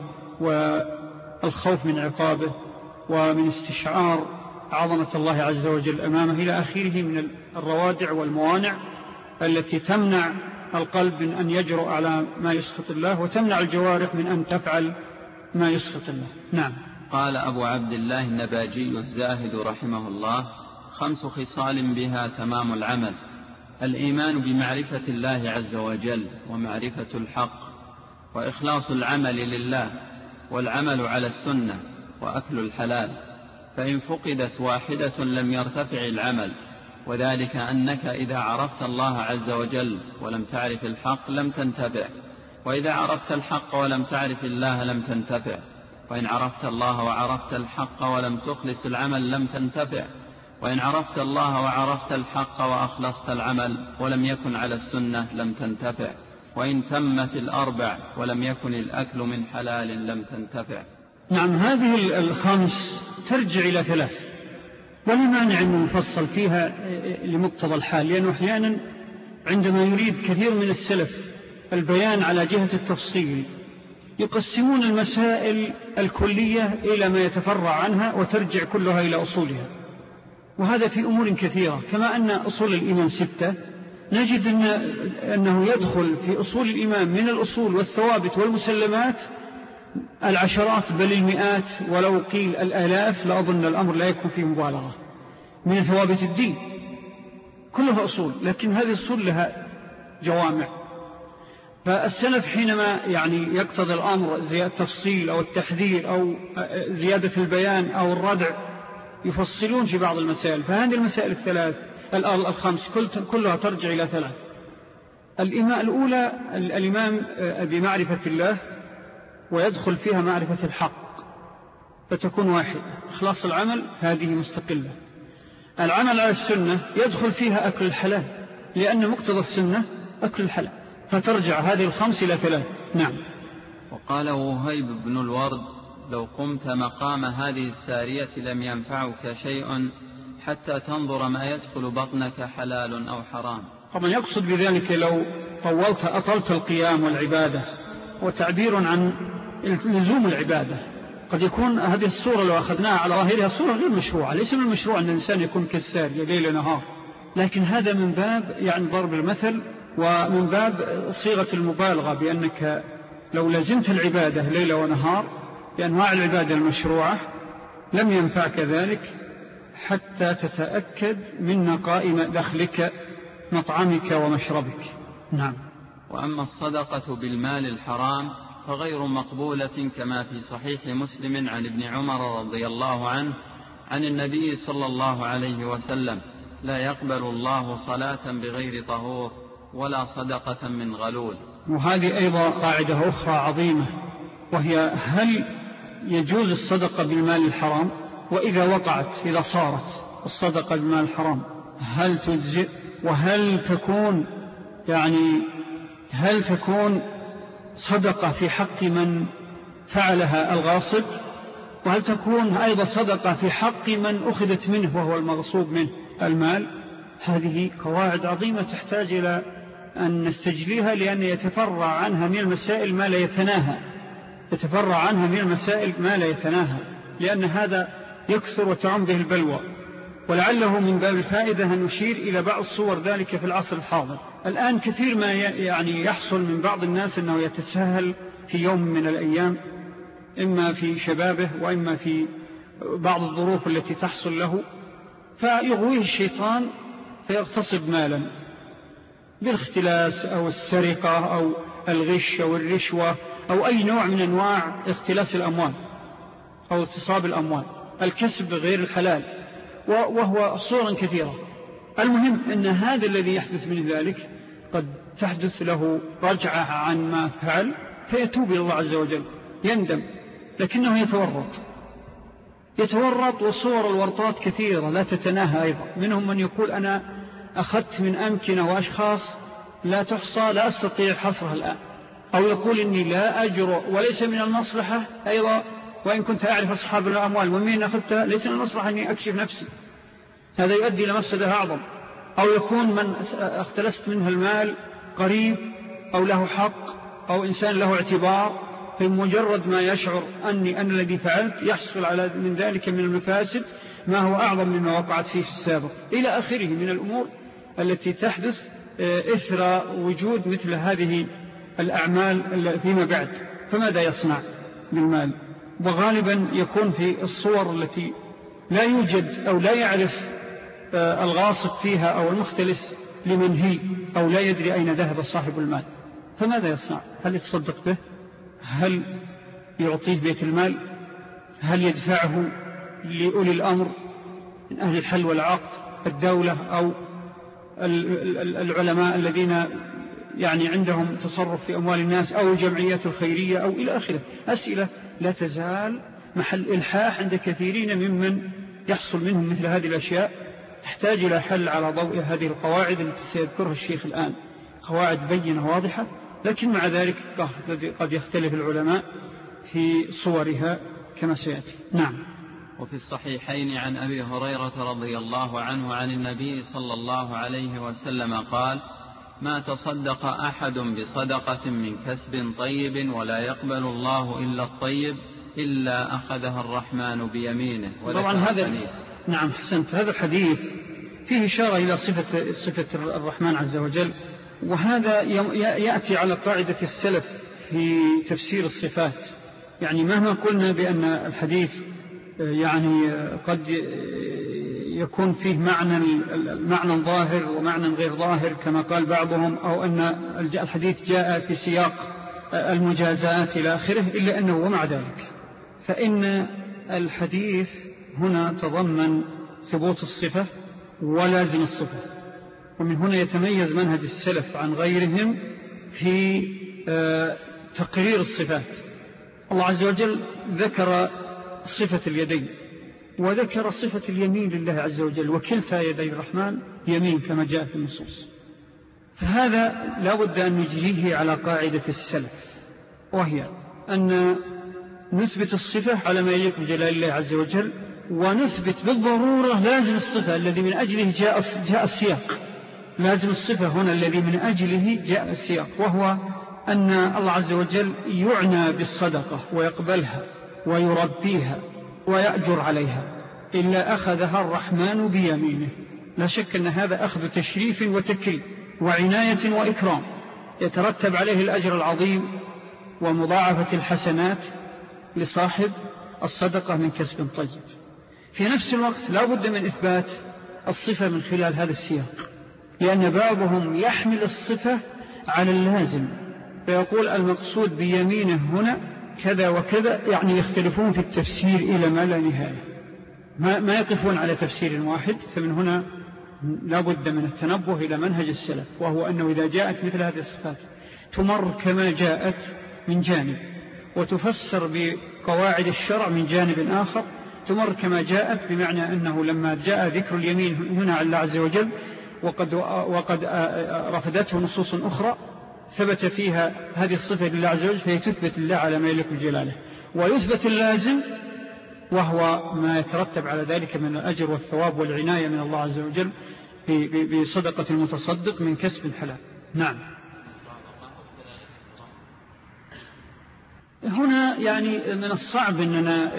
والخوف من عقابه ومن استشعار عظمة الله عز وجل أمامه إلى آخره من الروادع والموانع التي تمنع القلب من أن يجرؤ على ما يسخط الله وتمنع الجوارح من أن تفعل ما يسخط الله. نعم. قال أبو عبد الله النباجي الزاهد رحمه الله خمس خصال بها تمام العمل: الإيمان بمعرفة الله عز وجل ومعرفة الحق وإخلاص العمل لله والعمل على السنة وأكل الحلال، فإن فقدت واحدة لم يرتفع العمل، وذلك أنك إذا عرفت الله عز وجل ولم تعرف الحق لم تنتفع، وإذا عرفت الحق ولم تعرف الله لم تنتفع، وإن عرفت الله وعرفت الحق ولم تخلص العمل لم تنتفع، وإن عرفت الله وعرفت الحق وأخلصت العمل ولم يكن على السنة لم تنتفع، وإن تمت الأربع ولم يكن الأكل من حلال لم تنتفع. نعم، هذه الخمس ترجع إلى ثلاث، ولا مانع أن نفصل فيها لمقتضى الحال، لأنه أحيانا عندما يريد كثير من السلف البيان على جهة التفصيل يقسمون المسائل الكلية إلى ما يتفرع عنها وترجع كلها إلى أصولها، وهذا في أمور كثيرة. كما أن أصول الإيمان ستة، نجد أن أنه يدخل في أصول الإيمان من الأصول والثوابت والمسلمات العشرات بل المئات، ولو قيل الآلاف لأظن الأمر لا يكون فيه مبالغة من ثوابت الدين، كلها أصول، لكن هذه الأصول لها جوامع. فالسلف حينما يعني يقتضي الأمر زيادة التفصيل أو التحذير أو زيادة البيان أو الردع يفصلون في بعض المسائل. فهذه المسائل الثلاث الخمس كلها ترجع إلى ثلاث. الإمام الأولى الإمام بمعرفة الله، ويدخل فيها معرفة الحق فتكون واحدة. إخلاص العمل هذه مستقلة. العمل على السنة يدخل فيها أكل الحلال، لأن مقتضى السنة أكل الحلال، فترجع هذه الخمس إلى ثلاث. نعم. وقال وهيب بن الورد: لو قمت مقام هذه السارية لم ينفعك شيء حتى تنظر ما يدخل بطنك حلال أو حرام. طبعا يقصد بذلك لو طولت أطلت القيام والعبادة، وتعبير عن لزوم العبادة. قد يكون هذه الصورة لو أخذناها على ظاهرها صورة غير مشروعة، ليس من المشروع أن الإنسان يكون كالسارية ليل نهار، لكن هذا من باب يعني ضرب المثل، ومن باب صيغة المبالغة، بأنك لو لزمت العبادة ليل ونهار بأنواع العبادة المشروعة لم ينفعك ذلك حتى تتأكد من نقاء دخلك مطعمك ومشربك. نعم. وأما الصدقة بالمال الحرام فغير مقبولة، كما في صحيح مسلم عن ابن عمر رضي الله عنه عن النبي صلى الله عليه وسلم: لا يقبل الله صلاة بغير طهور ولا صدقة من غلول. وهذه أيضا قاعدة أخرى عظيمة، وهي هل يجوز الصدقة بالمال الحرام؟ وإذا وقعت، إذا صارت الصدقة بالمال الحرام هل تجزئ؟ وهل تكون يعني هل تكون صدقة في حق من فعلها الغاصب؟ وهل تكون أيضا صدقة في حق من أخذت منه وهو المغصوب منه المال؟ هذه قواعد عظيمة تحتاج إلى أن نستجليها، لأن يتفرع عنها من المسائل ما لا يتناهى يتفرع عنها من المسائل ما لا يتناهى لأن هذا يكثر وتعم به البلوى. ولعله من باب الفائدة أن نشير إلى بعض صور ذلك في العصر الحاضر. الآن كثير ما يعني يحصل من بعض الناس أنه يتساهل في يوم من الأيام، إما في شبابه وإما في بعض الظروف التي تحصل له، فيغويه الشيطان فيغتصب مالا بالاختلاس أو السرقة أو الغش أو الرشوة أو أي نوع من أنواع اختلاس الأموال أو اغتصاب الأموال، الكسب غير الحلال، وهو صورا كثيرة. المهم أن هذا الذي يحدث من ذلك قد تحدث له رجعة عن ما فعل فيتوب إلى الله عز وجل، يندم، لكنه يتورط يتورط وصور الورطات كثيرة لا تتناهى أيضا. منهم من يقول أنا أخذت من أمكنة وأشخاص لا تحصى لا أستطيع حصرها الآن، أو يقول إني لا أجر وليس من المصلحة أيضا، وإن كنت أعرف أصحاب الأموال ومن أخذتها ليس من المصلحة أني أكشف نفسي، هذا يؤدي إلى مفسدة أعظم. أو يكون من اختلست منه المال قريب أو له حق أو إنسان له اعتبار، فمجرد ما يشعر أني أنا الذي فعلت يحصل على من ذلك من المفاسد ما هو أعظم مما وقعت فيه في السابق، إلى آخره من الأمور التي تحدث إثر وجود مثل هذه الأعمال فيما بعد. فماذا يصنع بالمال؟ وغالبا يكون في الصور التي لا يوجد أو لا يعرف الغاصب فيها أو المختلس لمن هي، أو لا يدري أين ذهب صاحب المال. فماذا يصنع؟ هل يتصدق به؟ هل يعطيه بيت المال؟ هل يدفعه لأولي الأمر من أهل الحل والعقد، الدولة أو العلماء الذين يعني عندهم تصرف في أموال الناس، أو الجمعيات الخيرية، أو إلى آخره؟ أسئلة لا تزال محل إلحاح عند كثيرين ممن يحصل منهم مثل هذه الأشياء، تحتاج إلى حل على ضوء هذه القواعد التي سيذكرها الشيخ الآن، قواعد بينة واضحة، لكن مع ذلك قد يختلف العلماء في صورها كما سيأتي. نعم. وفي الصحيحين عن أبي هريرة رضي الله عنه عن النبي صلى الله عليه وسلم قال: ما تصدق أحد بصدقة من كسب طيب ولا يقبل الله إلا الطيب إلا أخذها الرحمن بيمينه. طبعا هذا نعم حسنت، هذا الحديث فيه إشارة إلى صفة, صفة الرحمن عز وجل، وهذا يأتي على قاعدة السلف في تفسير الصفات. يعني مهما قلنا بأن الحديث يعني قد يكون فيه معنى المعنى ظاهر ومعنى غير ظاهر كما قال بعضهم، أو أن الحديث جاء في سياق المجازات إلى آخره، إلا أنه ومع ذلك فإن الحديث هنا تضمن ثبوت الصفة ولازم الصفة، ومن هنا يتميز منهج السلف عن غيرهم في تقرير الصفات. الله عز وجل ذكر صفة اليدين وذكر صفة اليمين لله عز وجل، وكلتا يدي الرحمن يمين كما جاء في النصوص. فهذا لا بد أن نجريه على قاعدة السلف، وهي أن نثبت الصفة على ما يليق بجلال الله عز وجل، ونثبت بالضرورة لازم الصفة الذي من أجله جاء, جاء السياق. لازم الصفة هنا الذي من أجله جاء السياق، وهو أن الله عز وجل يعنى بالصدقة ويقبلها ويربيها ويأجر عليها إلا أخذها الرحمن بيمينه. لا شك أن هذا أخذ تشريف وتكريم وعناية وإكرام يترتب عليه الأجر العظيم ومضاعفة الحسنات لصاحب الصدقة من كسب طيب. في نفس الوقت لا بد من إثبات الصفة من خلال هذا السياق، لأن بعضهم يحمل الصفة على اللازم فيقول المقصود بيمينه هنا كذا وكذا، يعني يختلفون في التفسير إلى ما لا نهاية، ما, ما يقفون على تفسير واحد. فمن هنا لا بد من التنبه إلى منهج السلف، وهو أنه إذا جاءت مثل هذه الصفات تمر كما جاءت من جانب، وتفسر بقواعد الشرع من جانب آخر تمر كما جاءت، بمعنى أنه لما جاء ذكر اليمين هنا على الله عز وجل وقد, وقد رفضته نصوص أخرى ثبت فيها هذه الصفة لله عز وجل، فهي تثبت الله على ما يليق بجلاله، ويثبت اللازم وهو ما يترتب على ذلك من الأجر والثواب والعناية من الله عز وجل بصدقة المتصدق من كسب حلال. نعم. هنا يعني من الصعب أننا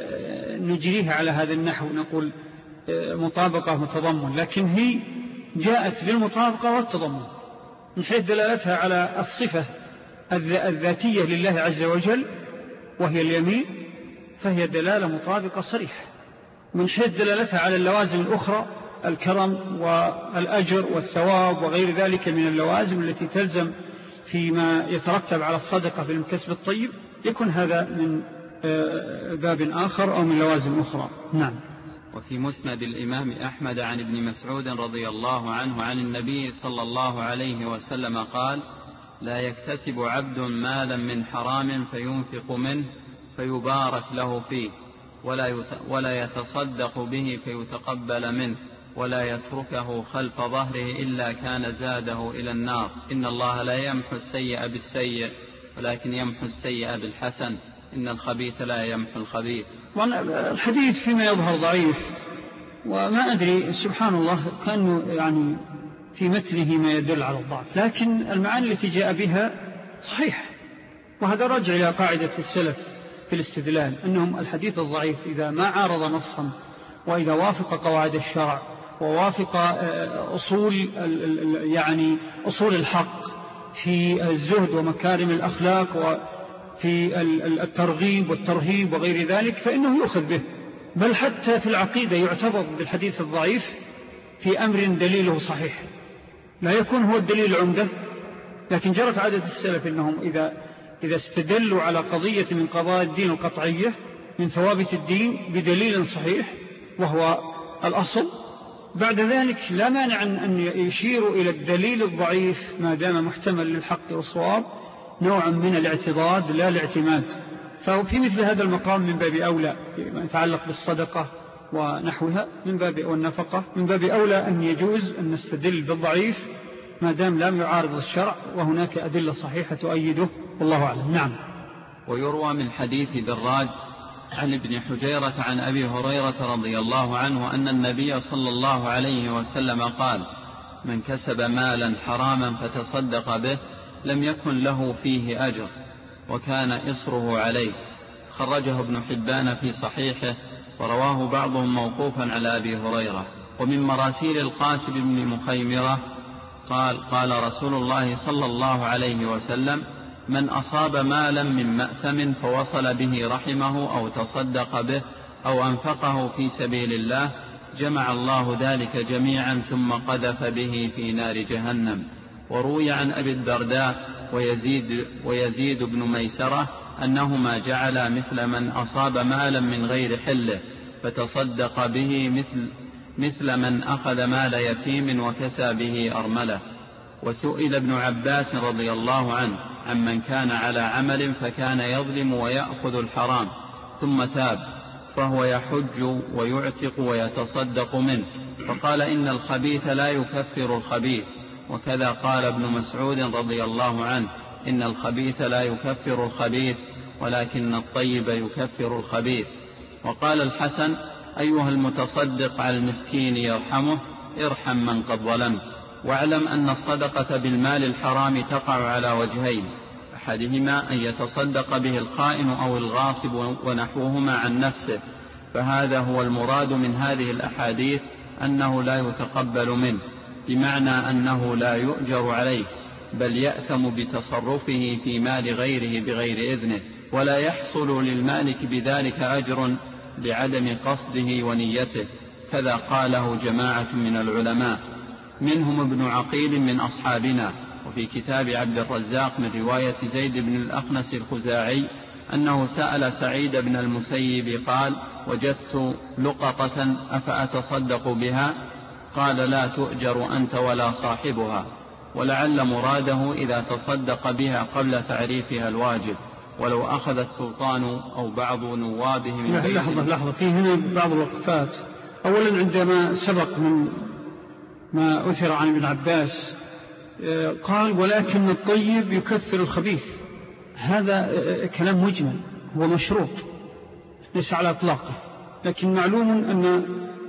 نجريها على هذا النحو، نقول مطابقة وتضمن، لكن هي جاءت بالمطابقة والتضمن من حيث دلالتها على الصفة الذاتية لله عز وجل وهي اليمين، فهي دلالة مطابقة صريحة. من حيث دلالتها على اللوازم الأخرى الكرم والأجر والثواب وغير ذلك من اللوازم التي تلزم فيما يترتب على الصدقة بالكسب الطيب، يكون هذا من باب آخر أو من لوازم أخرى. نعم. وفي مسند الإمام أحمد عن ابن مسعود رضي الله عنه عن النبي صلى الله عليه وسلم قال: لا يكتسب عبد مالا من حرام فينفق منه فيبارك له فيه، ولا, ولا يتصدق به فيتقبل منه، ولا يتركه خلف ظهره إلا كان زاده إلى النار. إن الله لا يمحو السيء بالسيء ولكن يمحو السيء بالحسن، إن الخبيث لا يمحو الخبيث. الحديث فيما يظهر ضعيف، وما أدري سبحان الله كأنه يعني في متنه ما يدل على الضعف، لكن المعاني التي جاء بها صحيح. وهذا رجع إلى قاعدة السلف في الاستدلال، أنهم الحديث الضعيف إذا ما عارض نصا وإذا وافق قواعد الشرع ووافق أصول يعني أصول الحق في الزهد ومكارم الأخلاق وفي الترغيب والترهيب وغير ذلك، فإنه يؤخذ به. بل حتى في العقيدة يعتبر بالحديث الضعيف في أمر دليله صحيح، لا يكون هو الدليل العمدة، لكن جرت عادة السلف أنهم إذا, إذا استدلوا على قضية من قضايا الدين القطعية من ثوابت الدين بدليل صحيح وهو الأصل، بعد ذلك لا مانع أن يشيروا إلى الدليل الضعيف ما دام محتمل للحق والصواب نوعا من الاعتضاد لا الاعتماد. ففي مثل هذا المقام من باب أولى ما يتعلق بالصدقة ونحوها من باب والنفقة من باب أولى أن يجوز أن نستدل بالضعيف ما دام لم يعارض الشرع وهناك أدلة صحيحة تؤيده، والله أعلم. نعم. ويروى من حديث دراج عن ابن حجيرة عن أبي هريرة رضي الله عنه أن النبي صلى الله عليه وسلم قال: من كسب مالا حراما فتصدق به لم يكن له فيه أجر وكان إصره عليه. خرجه ابن حبان في صحيحه، ورواه بعضهم موقوفا على أبي هريرة. ومن مراسيل القاسم بن مخيمرة قال: قال رسول الله صلى الله عليه وسلم: من أصاب مالا من مأثم فوصل به رحمه أو تصدق به أو أنفقه في سبيل الله جمع الله ذلك جميعا ثم قذف به في نار جهنم. وروي عن أبي الدرداء ويزيد, ويزيد بن ميسرة أنهما جعلا مثل من أصاب مالا من غير حله فتصدق به مثل, مثل من أخذ مال يتيم وكسى به أرمله. وسئل ابن عباس رضي الله عنه عمن كان على عمل فكان يظلم ويأخذ الحرام ثم تاب فهو يحج ويعتق ويتصدق منه، فقال: إن الخبيث لا يكفر الخبيث. وكذا قال ابن مسعود رضي الله عنه: إن الخبيث لا يكفر الخبيث ولكن الطيب يكفر الخبيث. وقال الحسن: أيها المتصدق على المسكين يرحمه ارحم من قد ظلمت. واعلم أن الصدقة بالمال الحرام تقع على وجهين: أحدهما أن يتصدق به الخائن أو الغاصب ونحوهما عن نفسه، فهذا هو المراد من هذه الأحاديث أنه لا يتقبل منه، بمعنى أنه لا يؤجر عليه بل يأثم بتصرفه في مال غيره بغير إذنه، ولا يحصل للمالك بذلك أجر لعدم قصده ونيته. كذا قاله جماعة من العلماء منهم ابن عقيل من أصحابنا. وفي كتاب عبد الرزاق من رواية زيد بن الأخنس الخزاعي أنه سأل سعيد بن المسيب قال: وجدت لقطة أفأتصدق بها؟ قال: لا تؤجر أنت ولا صاحبها. ولعل مراده إذا تصدق بها قبل تعريفها الواجب، ولو أخذ السلطان أو بعض نوابه من لحظة لحظة في هنا بعض الوقفات. أولا عندما سبق من ما أثر عن ابن عباس قال: ولكن الطيب يكفر الخبيث، هذا كلام مجمل هو مشروط ليس على إطلاقه، لكن معلوم أن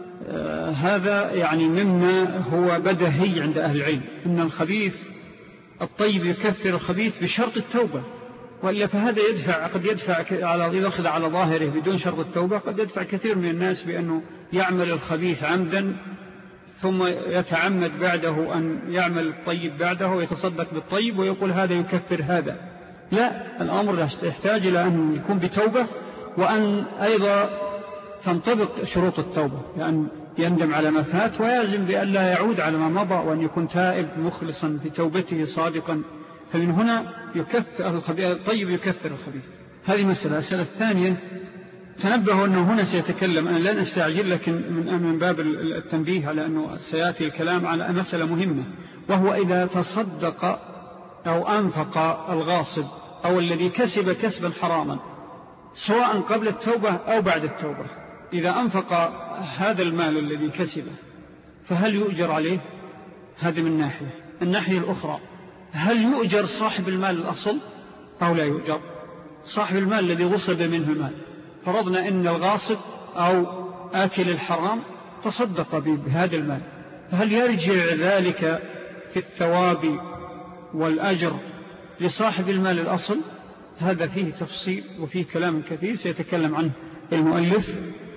هذا يعني مما هو بدهي عند أهل العلم أن الخبيث الطيب يكفر الخبيث بشرط التوبة، وإلا فهذا يدفع قد يدفع على يأخذ على ظاهره بدون شرط التوبة، قد يدفع كثير من الناس بأنه يعمل الخبيث عمدا ثم يتعمد بعده أن يعمل الطيب بعده ويتصدق بالطيب ويقول هذا يكفر هذا. لا، الأمر يحتاج إلى أن يكون بتوبة، وأن أيضا تنطبق شروط التوبة، لأن يندم على ما فات ويلزم بأن لا يعود على ما مضى، وأن يكون تائب مخلصا في توبته صادقا. فمن هنا يكفر الطيب يكفر الخبيث. هذه مسألة. السنة الثانية تنبهوا أنه هنا سيتكلم، أنا لن أستعجل لكن من, من باب التنبيه على أنه سيأتي الكلام على مسألة مهمة، وهو إذا تصدق أو أنفق الغاصب أو الذي كسب كسبا حراما سواء قبل التوبة أو بعد التوبة، إذا أنفق هذا المال الذي كسبه فهل يؤجر عليه؟ هذا من ناحية. الناحية الأخرى، هل يؤجر صاحب المال الأصل أو لا يؤجر؟ صاحب المال الذي غصب منه المال، فرضنا إن الغاصب أو آكل الحرام تصدق بهذا المال، فهل يرجع ذلك في الثواب والأجر لصاحب المال الأصل؟ هذا فيه تفصيل وفيه كلام كثير سيتكلم عنه المؤلف،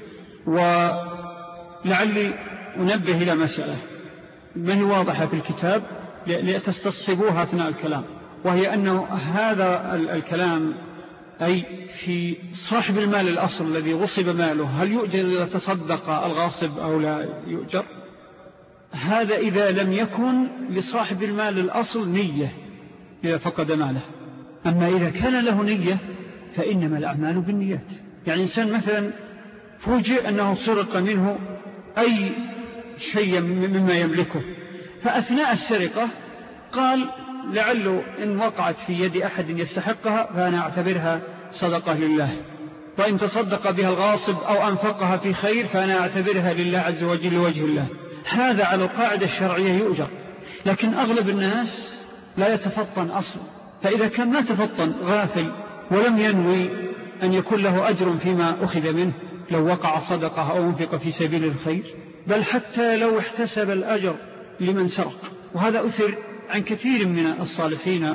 ولعلي أنبه إلى مسألة ما هي واضحة في الكتاب لتستصحبوها أثناء الكلام، وهي أنه هذا الكلام أي في صاحب المال الأصل الذي غصب ماله هل يؤجر إذا تصدق الغاصب أو لا يؤجر؟ هذا إذا لم يكن لصاحب المال الأصل نية إذا فقد ماله. أما إذا كان له نية فإنما الأعمال بالنيات. يعني إنسان مثلا فوجئ أنه سرق منه أي شيء مما يملكه، فأثناء السرقة قال لعله إن وقعت في يد أحد يستحقها فأنا أعتبرها صدقة لله، وإن تصدق بها الغاصب أو أنفقها في خير فأنا أعتبرها لله عز وجل لوجه الله. هذا على القاعدة الشرعية يؤجر، لكن أغلب الناس لا يتفطن أصلا، فإذا كان ما تفطن غافل ولم ينوي أن يكون له أجر فيما أخذ منه لو وقع صدقة أو أنفق في سبيل الخير، بل حتى لو احتسب الأجر لمن سرق. وهذا أثر عن كثير من الصالحين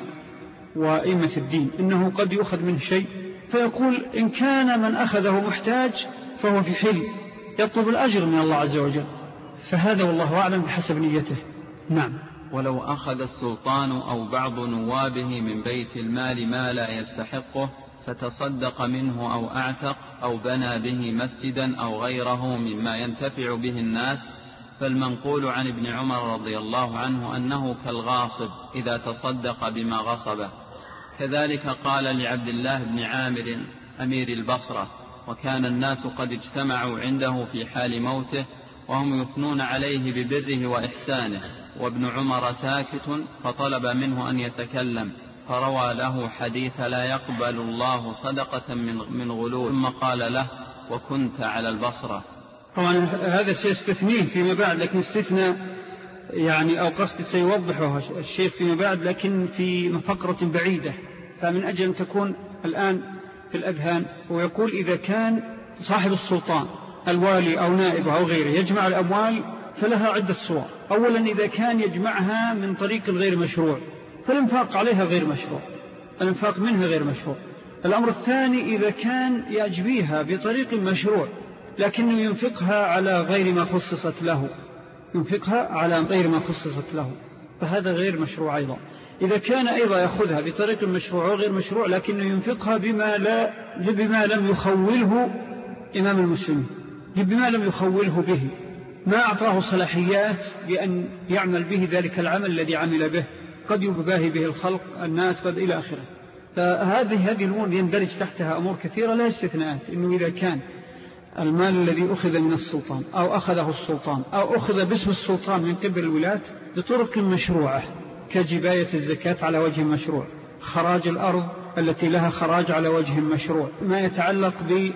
وإمة الدين، إنه قد يؤخذ منه شيء فيقول إن كان من أخذه محتاج فهو في حل يطلب الأجر من الله عز وجل، فهذا والله أعلم بحسب نيته. نعم. ولو أخذ السلطان أو بعض نوابه من بيت المال ما لا يستحقه فتصدق منه أو أعتق أو بنى به مسجدا أو غيره مما ينتفع به الناس، فالمنقول عن ابن عمر رضي الله عنه أنه كالغاصب إذا تصدق بما غصبه. كذلك قال لعبد الله بن عامر أمير البصرة، وكان الناس قد اجتمعوا عنده في حال موته وهم يثنون عليه ببره وإحسانه، وابن عمر ساكت، فطلب منه أن يتكلم فروى له حديث لا يقبل الله صدقة من غلول، ثم قال له وكنت على البصرة. طبعا هذا سيستثنيه فيما بعد، لكن استثنى يعني أو قصد سيوضحه الشيخ فيما بعد، لكن في فقرة بعيدة، فمن أجل أن تكون الآن في الأذهان. ويقول إذا كان صاحب السلطان الوالي أو نائبه أو غيره يجمع الأموال فلها عدة صور. أولا إذا كان يجمعها من طريق الغير مشروع فالانفاق عليها غير مشروع، الانفاق منها غير مشروع. الأمر الثاني إذا كان يجبيها بطريق مشروع لكنه ينفقها على غير ما خصصت له، ينفقها على غير ما خصصت له، فهذا غير مشروع أيضا. إذا كان أيضا يأخذها بطريق مشروع وغير مشروع لكنه ينفقها بما, لا بما لم يخوله إمام المسلمين، بما لم يخوله به، ما أعطاه صلاحيات بأن يعمل به ذلك العمل الذي عمل به، قد يباهي به الخلق الناس قد إلى آخره. فهذه هذه الأمور يندرج تحتها أمور كثيرة لا استثناءات. إنه إذا كان المال الذي أخذ من السلطان أو أخذه السلطان أو أخذ باسم السلطان من قبل الولاة بطرق مشروعة كجباية الزكاة على وجه مشروع، خراج الأرض التي لها خراج على وجه مشروع، ما يتعلق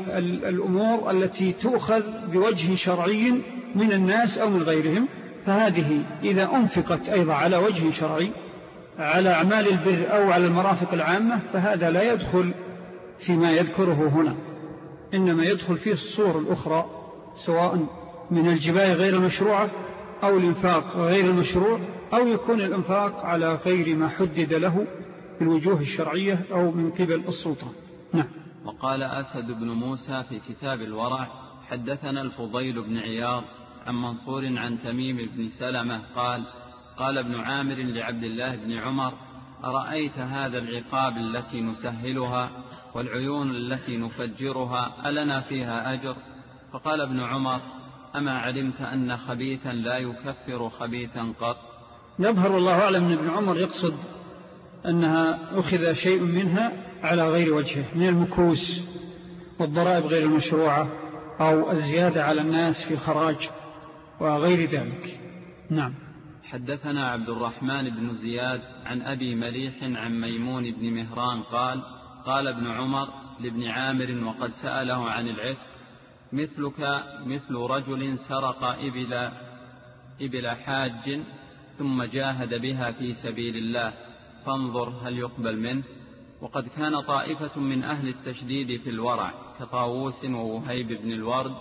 بالأمور التي تؤخذ بوجه شرعي من الناس أو من غيرهم، فهذه إذا أنفقت أيضا على وجه شرعي على أعمال البر أو على المرافق العامة فهذا لا يدخل فيما يذكره هنا، إنما يدخل فيه الصور الأخرى، سواء من الجباية غير المشروعة أو الإنفاق غير المشروع، أو يكون الإنفاق على غير ما حدد له بالوجوه الشرعية أو من قبل السلطان. نعم. وقال أسد بن موسى في كتاب الورع حدثنا الفضيل بن عياض عن منصور عن تميم بن سلمة قال قال ابن عامر لعبد الله بن عمر أرأيت هذا العقاب التي نسهلها والعيون التي نفجرها ألنا فيها أجر؟ فقال ابن عمر أما علمت أن خبيثا لا يكفر خبيثا قط؟ يظهر والله أعلم من ابن عمر يقصد أنها أخذ شيء منها على غير وجهه من المكوس والضرائب غير المشروعة أو الزيادة على الناس في الخراج وغير ذلك. نعم. حدثنا عبد الرحمن بن زياد عن أبي مليح عن ميمون بن مهران قال قال ابن عمر لابن عامر وقد سأله عن العتق مثلك مثل رجل سرق إبل, إبل حاج ثم جاهد بها في سبيل الله فانظر هل يقبل منه. وقد كان طائفة من أهل التشديد في الورع كطاووس ووهيب بن الورد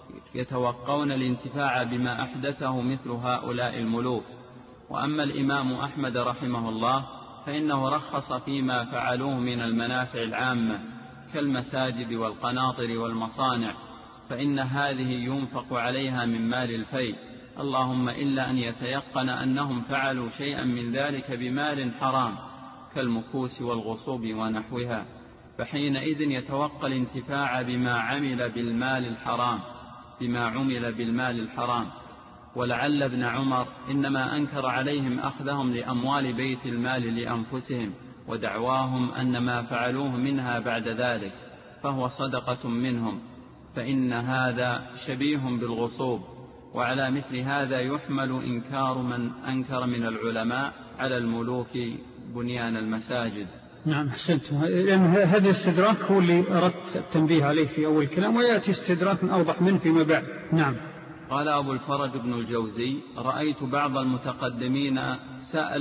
يتوقون الانتفاع بما أحدثه مثل هؤلاء الملوك. وأما الإمام أحمد رحمه الله فإنه رخص فيما فعلوه من المنافع العامة كالمساجد والقناطر والمصانع، فإن هذه ينفق عليها من مال الفيء، اللهم إلا أن يتيقن أنهم فعلوا شيئا من ذلك بمال حرام كالمكوس والغصوب ونحوها، فحينئذ يتوقع الانتفاع بما عمل بالمال الحرام بما عمل بالمال الحرام. ولعل ابن عمر إنما أنكر عليهم أخذهم لأموال بيت المال لأنفسهم ودعواهم أن ما فعلوه منها بعد ذلك فهو صدقة منهم، فإن هذا شبيه بالغصوب. وعلى مثل هذا يحمل إنكار من أنكر من العلماء على الملوك بنيان المساجد. نعم أحسنت، لأن هذا الاستدراك هو اللي أردت التنبيه عليه في أول الكلام، ويأتي استدراك أوضح منه فيما بعد. نعم. قال أبو الفرج بن الجوزي: رأيت بعض المتقدمين سأل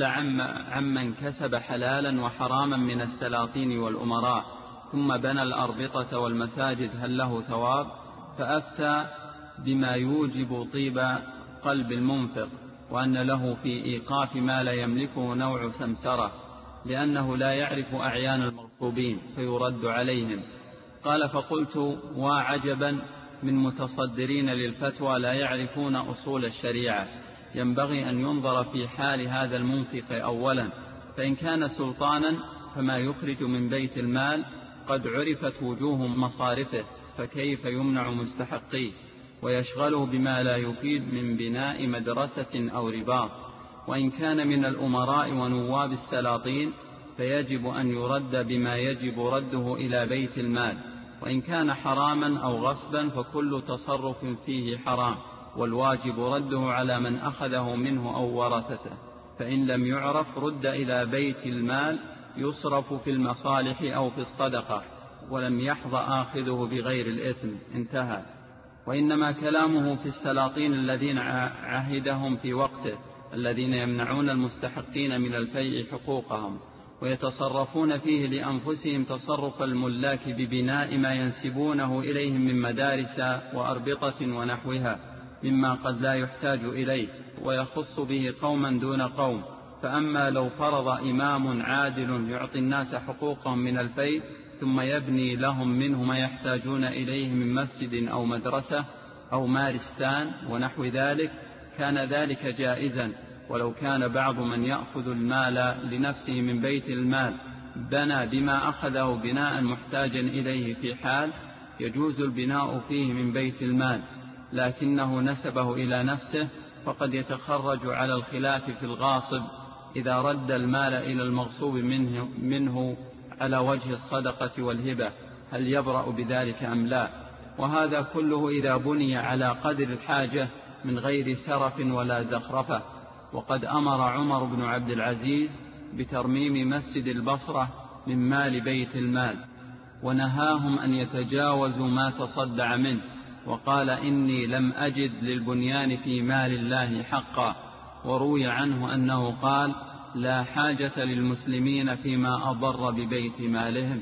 عمن كسب حلالا وحراما من السلاطين والأمراء ثم بنى الأربطة والمساجد هل له ثواب؟ فأفتى بما يوجب طيب قلب المنفق، وأن له في إيقاف ما لا يملكه نوع سمسرة، لأنه لا يعرف أعيان المغصوبين فيرد عليهم. قال: فقلت: وعجبا من متصدرين للفتوى لا يعرفون أصول الشريعة. ينبغي أن ينظر في حال هذا المنفق أولا، فإن كان سلطانا فما يخرج من بيت المال قد عرفت وجوه مصارفه، فكيف يمنع مستحقيه ويشغله بما لا يفيد من بناء مدرسة أو رباط؟ وإن كان من الأمراء ونواب السلاطين فيجب أن يرد بما يجب رده إلى بيت المال. وإن كان حراما أو غصبا فكل تصرف فيه حرام، والواجب رده على من أخذه منه أو ورثته، فإن لم يعرف رد إلى بيت المال يصرف في المصالح أو في الصدقة، ولم يحظى آخذه بغير الإثم. انتهى. وإنما كلامه في السلاطين الذين عهدهم في وقته، الذين يمنعون المستحقين من الفيء حقوقهم ويتصرفون فيه لأنفسهم تصرف الملاك ببناء ما ينسبونه إليهم من مدارس وأربطة ونحوها مما قد لا يحتاج إليه، ويخص به قوما دون قوم. فأما لو فرض إمام عادل يعطي الناس حقوقهم من الفيء ثم يبني لهم منه ما يحتاجون إليه من مسجد أو مدرسة أو مارستان ونحو ذلك كان ذلك جائزا. ولو كان بعض من يأخذ المال لنفسه من بيت المال بنى بما أخذه بناء محتاجا إليه في حال يجوز البناء فيه من بيت المال، لكنه نسبه إلى نفسه، فقد يتخرج على الخلاف في الغاصب إذا رد المال إلى المغصوب منه, منه على وجه الصدقة والهبة، هل يبرأ بذلك أم لا؟ وهذا كله إذا بني على قدر الحاجة من غير سرف ولا زخرفة. وقد أمر عمر بن عبد العزيز بترميم مسجد البصرة من مال بيت المال، ونهاهم أن يتجاوزوا ما تصدع منه، وقال: إني لم أجد للبنيان في مال الله حقا. وروي عنه أنه قال: لا حاجة للمسلمين فيما أضر ببيت مالهم.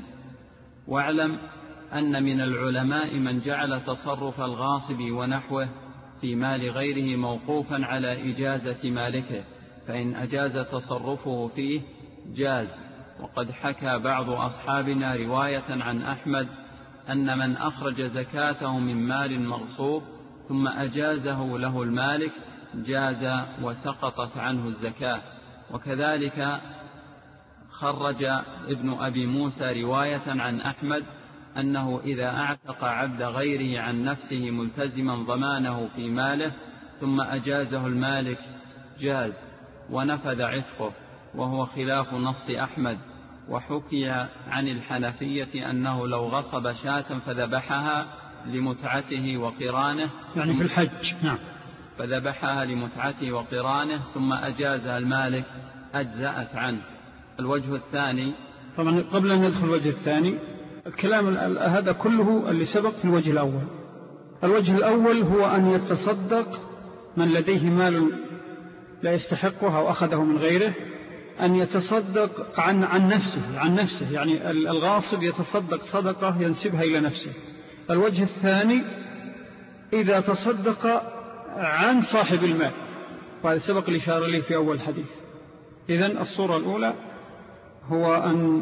واعلم أن من العلماء من جعل تصرف الغاصب ونحوه في مال غيره موقوفا على إجازة مالكه، فإن أجاز تصرفه فيه جاز. وقد حكى بعض أصحابنا رواية عن أحمد أن من أخرج زكاته من مال مغصوب ثم أجازه له المالك جاز وسقطت عنه الزكاة. وكذلك خرج ابن أبي موسى رواية عن أحمد أنه إذا أعتق عبد غيره عن نفسه ملتزما ضمانه في ماله ثم أجازه المالك جاز ونفذ عتقه، وهو خلاف نص أحمد. وحكي عن الحنفية أنه لو غصب شاة فذبحها لمتعته وقرانه، يعني في الحج، نعم، فذبحها لمتعته وقرانه ثم أجازها المالك أجزأت عنه. الوجه الثاني، طبعا قبل أن ندخل الوجه الثاني، الكلام هذا كله اللي سبق في الوجه الأول. الوجه الأول هو أن يتصدق من لديه مال لا يستحقه أو أخذه من غيره، أن يتصدق عن, عن نفسه عن نفسه يعني الغاصب يتصدق صدقة ينسبها إلى نفسه. الوجه الثاني إذا تصدق عن صاحب المال، وهذا سبق الإشارة له في أول حديث. إذن الصورة الأولى هو أن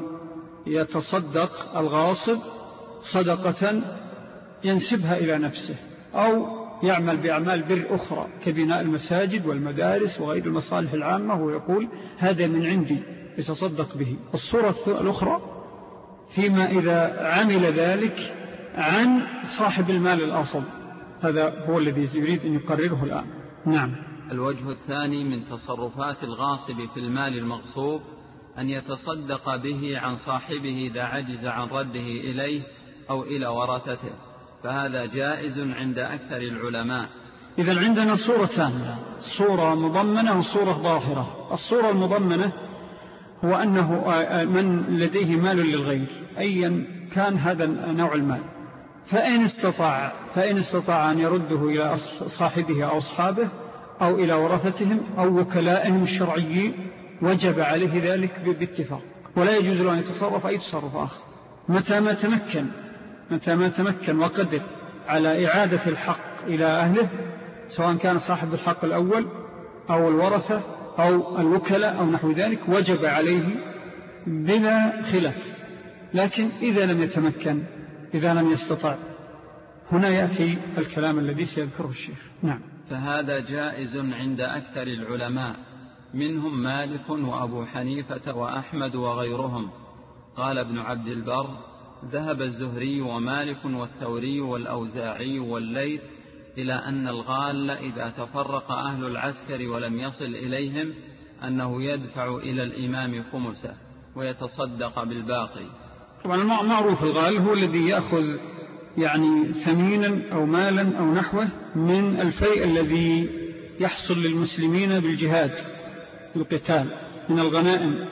يتصدق الغاصب صدقة ينسبها إلى نفسه، أو يعمل بأعمال بر أخرى كبناء المساجد والمدارس وغير المصالح العامة، ويقول هذا من عندي يتصدق به. الصورة الأخرى فيما إذا عمل ذلك عن صاحب المال الأصل، هذا هو الذي يريد أن يقرره الآن. نعم. الوجه الثاني من تصرفات الغاصب في المال المغصوب أن يتصدق به عن صاحبه إذا عجز عن رده إليه أو إلى ورثته، فهذا جائز عند أكثر العلماء. إذن عندنا صورتان، صورة مضمنة وصورة ظاهرة. الصورة المضمنة هو أنه من لديه مال للغير أيا كان هذا نوع المال، فإن استطاع, فإن استطاع أن يرده إلى صاحبه أو أصحابه أو إلى ورثتهم أو وكلائهم الشرعيين وجب عليه ذلك باتفاق، ولا يجوز له أن يتصرف أي تصرف آخر متى ما تمكن متى ما تمكن وقدر على إعادة الحق إلى أهله، سواء كان صاحب الحق الأول أو الورثة أو الوكلاء أو نحو ذلك، وجب عليه بلا خلاف. لكن إذا لم يتمكن، إذا لم يستطع، هنا يأتي الكلام الذي سيذكره الشيخ. نعم. فهذا جائز عند أكثر العلماء، منهم مالك وأبو حنيفة وأحمد وغيرهم. قال ابن عبد البر: ذهب الزهري ومالك والثوري والأوزاعي والليث إلى أن الغال إذا تفرق أهل العسكر ولم يصل إليهم أنه يدفع إلى الإمام خمسه ويتصدق بالباقي. طبعا المعروف الغال هو الذي يأخذ يعني ثمينا أو مالا أو نحوه من الفيء الذي يحصل للمسلمين بالجهاد بالقتال من الغنائم،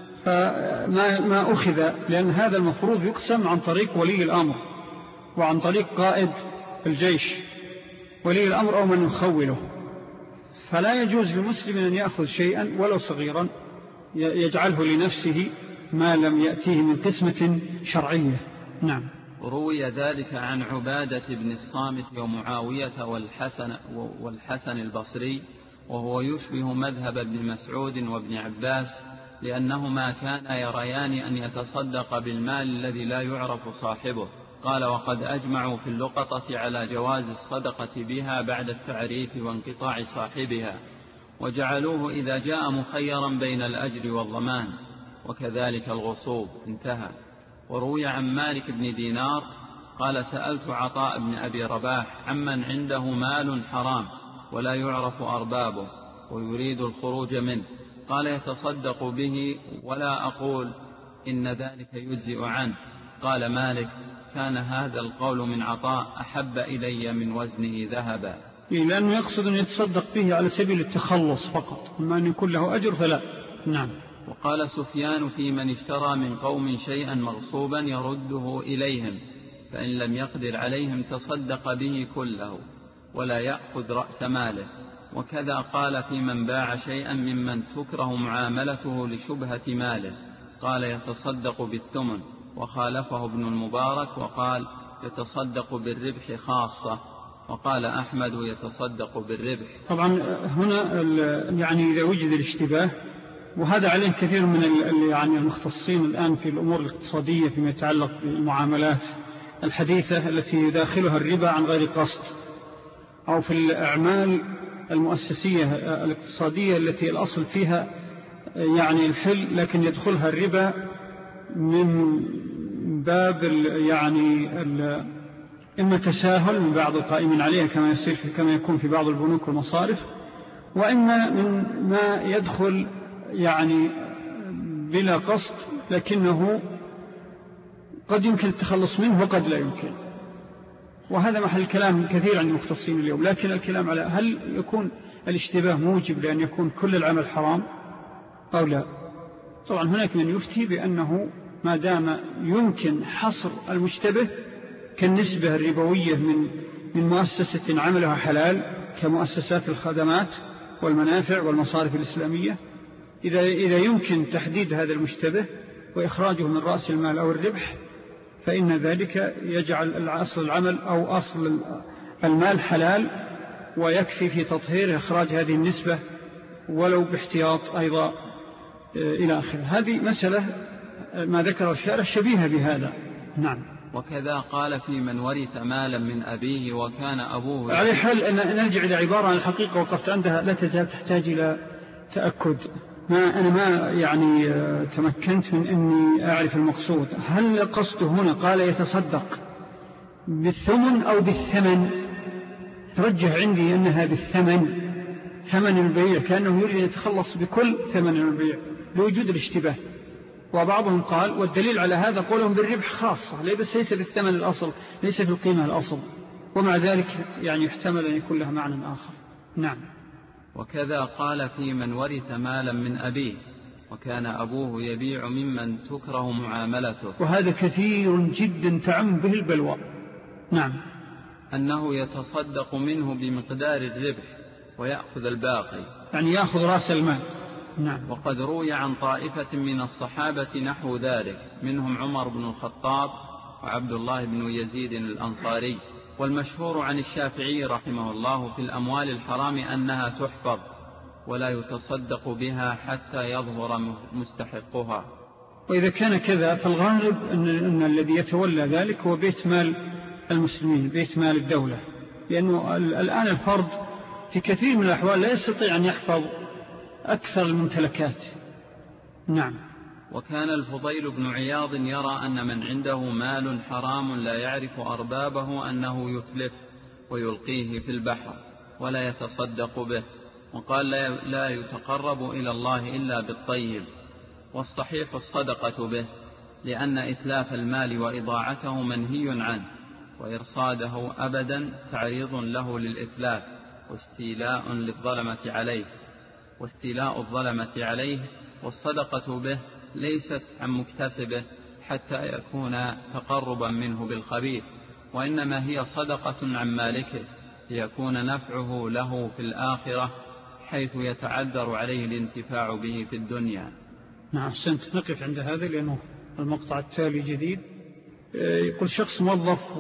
فما ما أخذ، لأن هذا المفروض يقسم عن طريق ولي الأمر وعن طريق قائد الجيش ولي الأمر أو من يخوله، فلا يجوز للمسلم أن يأخذ شيئا ولو صغيرا يجعله لنفسه ما لم يأتيه من قسمة شرعية. نعم. روي ذلك عن عبادة بن الصامت ومعاوية والحسن, والحسن البصري، وهو يشبه مذهب ابن مسعود وابن عباس، لأنهما كانا يريان أن يتصدق بالمال الذي لا يعرف صاحبه. قال: وقد أجمعوا في اللقطة على جواز الصدقة بها بعد التعريف وانقطاع صاحبها، وجعلوه إذا جاء مخيرا بين الأجر والضمان، وكذلك الغصوب. انتهى. وروي عن مالك بن دينار قال: سألت عطاء بن أبي رباح عمن عنده مال حرام ولا يعرف أربابه ويريد الخروج منه، قال: يتصدق به ولا أقول إن ذلك يجزئ عنه. قال مالك: كان هذا القول من عطاء أحب إلي من وزنه ذهبا، لأنه يقصد أن يتصدق به على سبيل التخلص فقط، أما أن يكون له أجر فلا. نعم. وقال سفيان: في من اشترى من قوم شيئا مغصوبا يرده إليهم، فإن لم يقدر عليهم تصدق به كله ولا يأخذ رأس ماله. وكذا قال في من باع شيئا ممن تكره معاملته لشبهة ماله، قال: يتصدق بالثمن. وخالفه ابن المبارك وقال: يتصدق بالربح خاصة. وقال أحمد: يتصدق بالربح. طبعا هنا يعني إذا وجد الاشتباه، وهذا عليه كثير من يعني المختصين الآن في الأمور الاقتصادية فيما يتعلق بالمعاملات الحديثة التي يداخلها الربا عن غير قصد، أو في الأعمال المؤسسية الاقتصادية التي الأصل فيها يعني الحل لكن يدخلها الربا من باب يعني إما تساهل من بعض القائمين عليها كما يصير كما يكون في بعض البنوك والمصارف، وإما من ما يدخل يعني بلا قصد لكنه قد يمكن التخلص منه وقد لا يمكن، وهذا محل كلام كثير عند المختصين اليوم. لكن الكلام على هل يكون الاشتباه موجب لأن يكون كل العمل حرام أو لا؟ طبعا هناك من يفتي بأنه ما دام يمكن حصر المشتبه كالنسبة الربوية من من مؤسسة عملها حلال كمؤسسات الخدمات والمنافع والمصارف الإسلامية، إذا إذا يمكن تحديد هذا المشتبه وإخراجه من رأس المال أو الربح، فإن ذلك يجعل أصل العمل أو أصل المال حلال، ويكفي في تطهير إخراج هذه النسبة ولو باحتياط أيضا إلى آخره. هذه مسألة ما ذكره الشارع شبيهة بهذا. نعم. وكذا قال في من ورث مالا من أبيه وكان أبوه على حال أن نرجع إلى عبارة عن الحقيقة وقفت عندها لا تزال تحتاج إلى تأكد. ما أنا ما يعني تمكنت من أني أعرف المقصود. هل قصده هنا قال يتصدق بالثمن أو بالثمن؟ ترجح عندي أنها بالثمن، ثمن البيع، كأنه يريد أن يتخلص بكل ثمن البيع لوجود الاشتباه. وبعضهم قال والدليل على هذا قولهم بالربح خاصة، بس ليس بالثمن الأصل، ليس في القيمة الأصل، ومع ذلك يعني يحتمل أن يكون لها معنى آخر. نعم. وكذا قال في من ورث مالا من أبيه، وكان أبوه يبيع ممن تكره معاملته. وهذا كثير جدا تعم به البلوى. نعم. أنه يتصدق منه بمقدار الربح ويأخذ الباقي، يعني يأخذ رأس المال. نعم. وقد روي عن طائفة من الصحابة نحو ذلك، منهم عمر بن الخطاب وعبد الله بن يزيد الأنصاري. والمشهور عن الشافعي رحمه الله في الأموال الحرام أنها تحفظ ولا يتصدق بها حتى يظهر مستحقها. وإذا كان كذا فالغالب أن, أن الذي يتولى ذلك هو بيت مال المسلمين، بيت مال الدولة، لأنه الآن الفرد في كثير من الأحوال لا يستطيع أن يحفظ أكثر الممتلكات. نعم. وكان الفضيل بن عياض يرى أن من عنده مال حرام لا يعرف أربابه أنه يتلف ويلقيه في البحر ولا يتصدق به، وقال لا يتقرب إلى الله إلا بالطيب، والصحيح الصدقة به، لأن إتلاف المال وإضاعته منهي عنه، وإرصاده أبدا تعريض له للإتلاف واستيلاء للظلمة عليه واستيلاء الظلمة عليه والصدقة به ليست عن مكتسبه حتى يكون تقربا منه بالخبيث، وإنما هي صدقة عن مالكه ليكون نفعه له في الآخرة، حيث يتعذر عليه الانتفاع به في الدنيا. نعم. سنت نقف عند هذا لأنه المقطع التالي جديد. يقول شخص موظف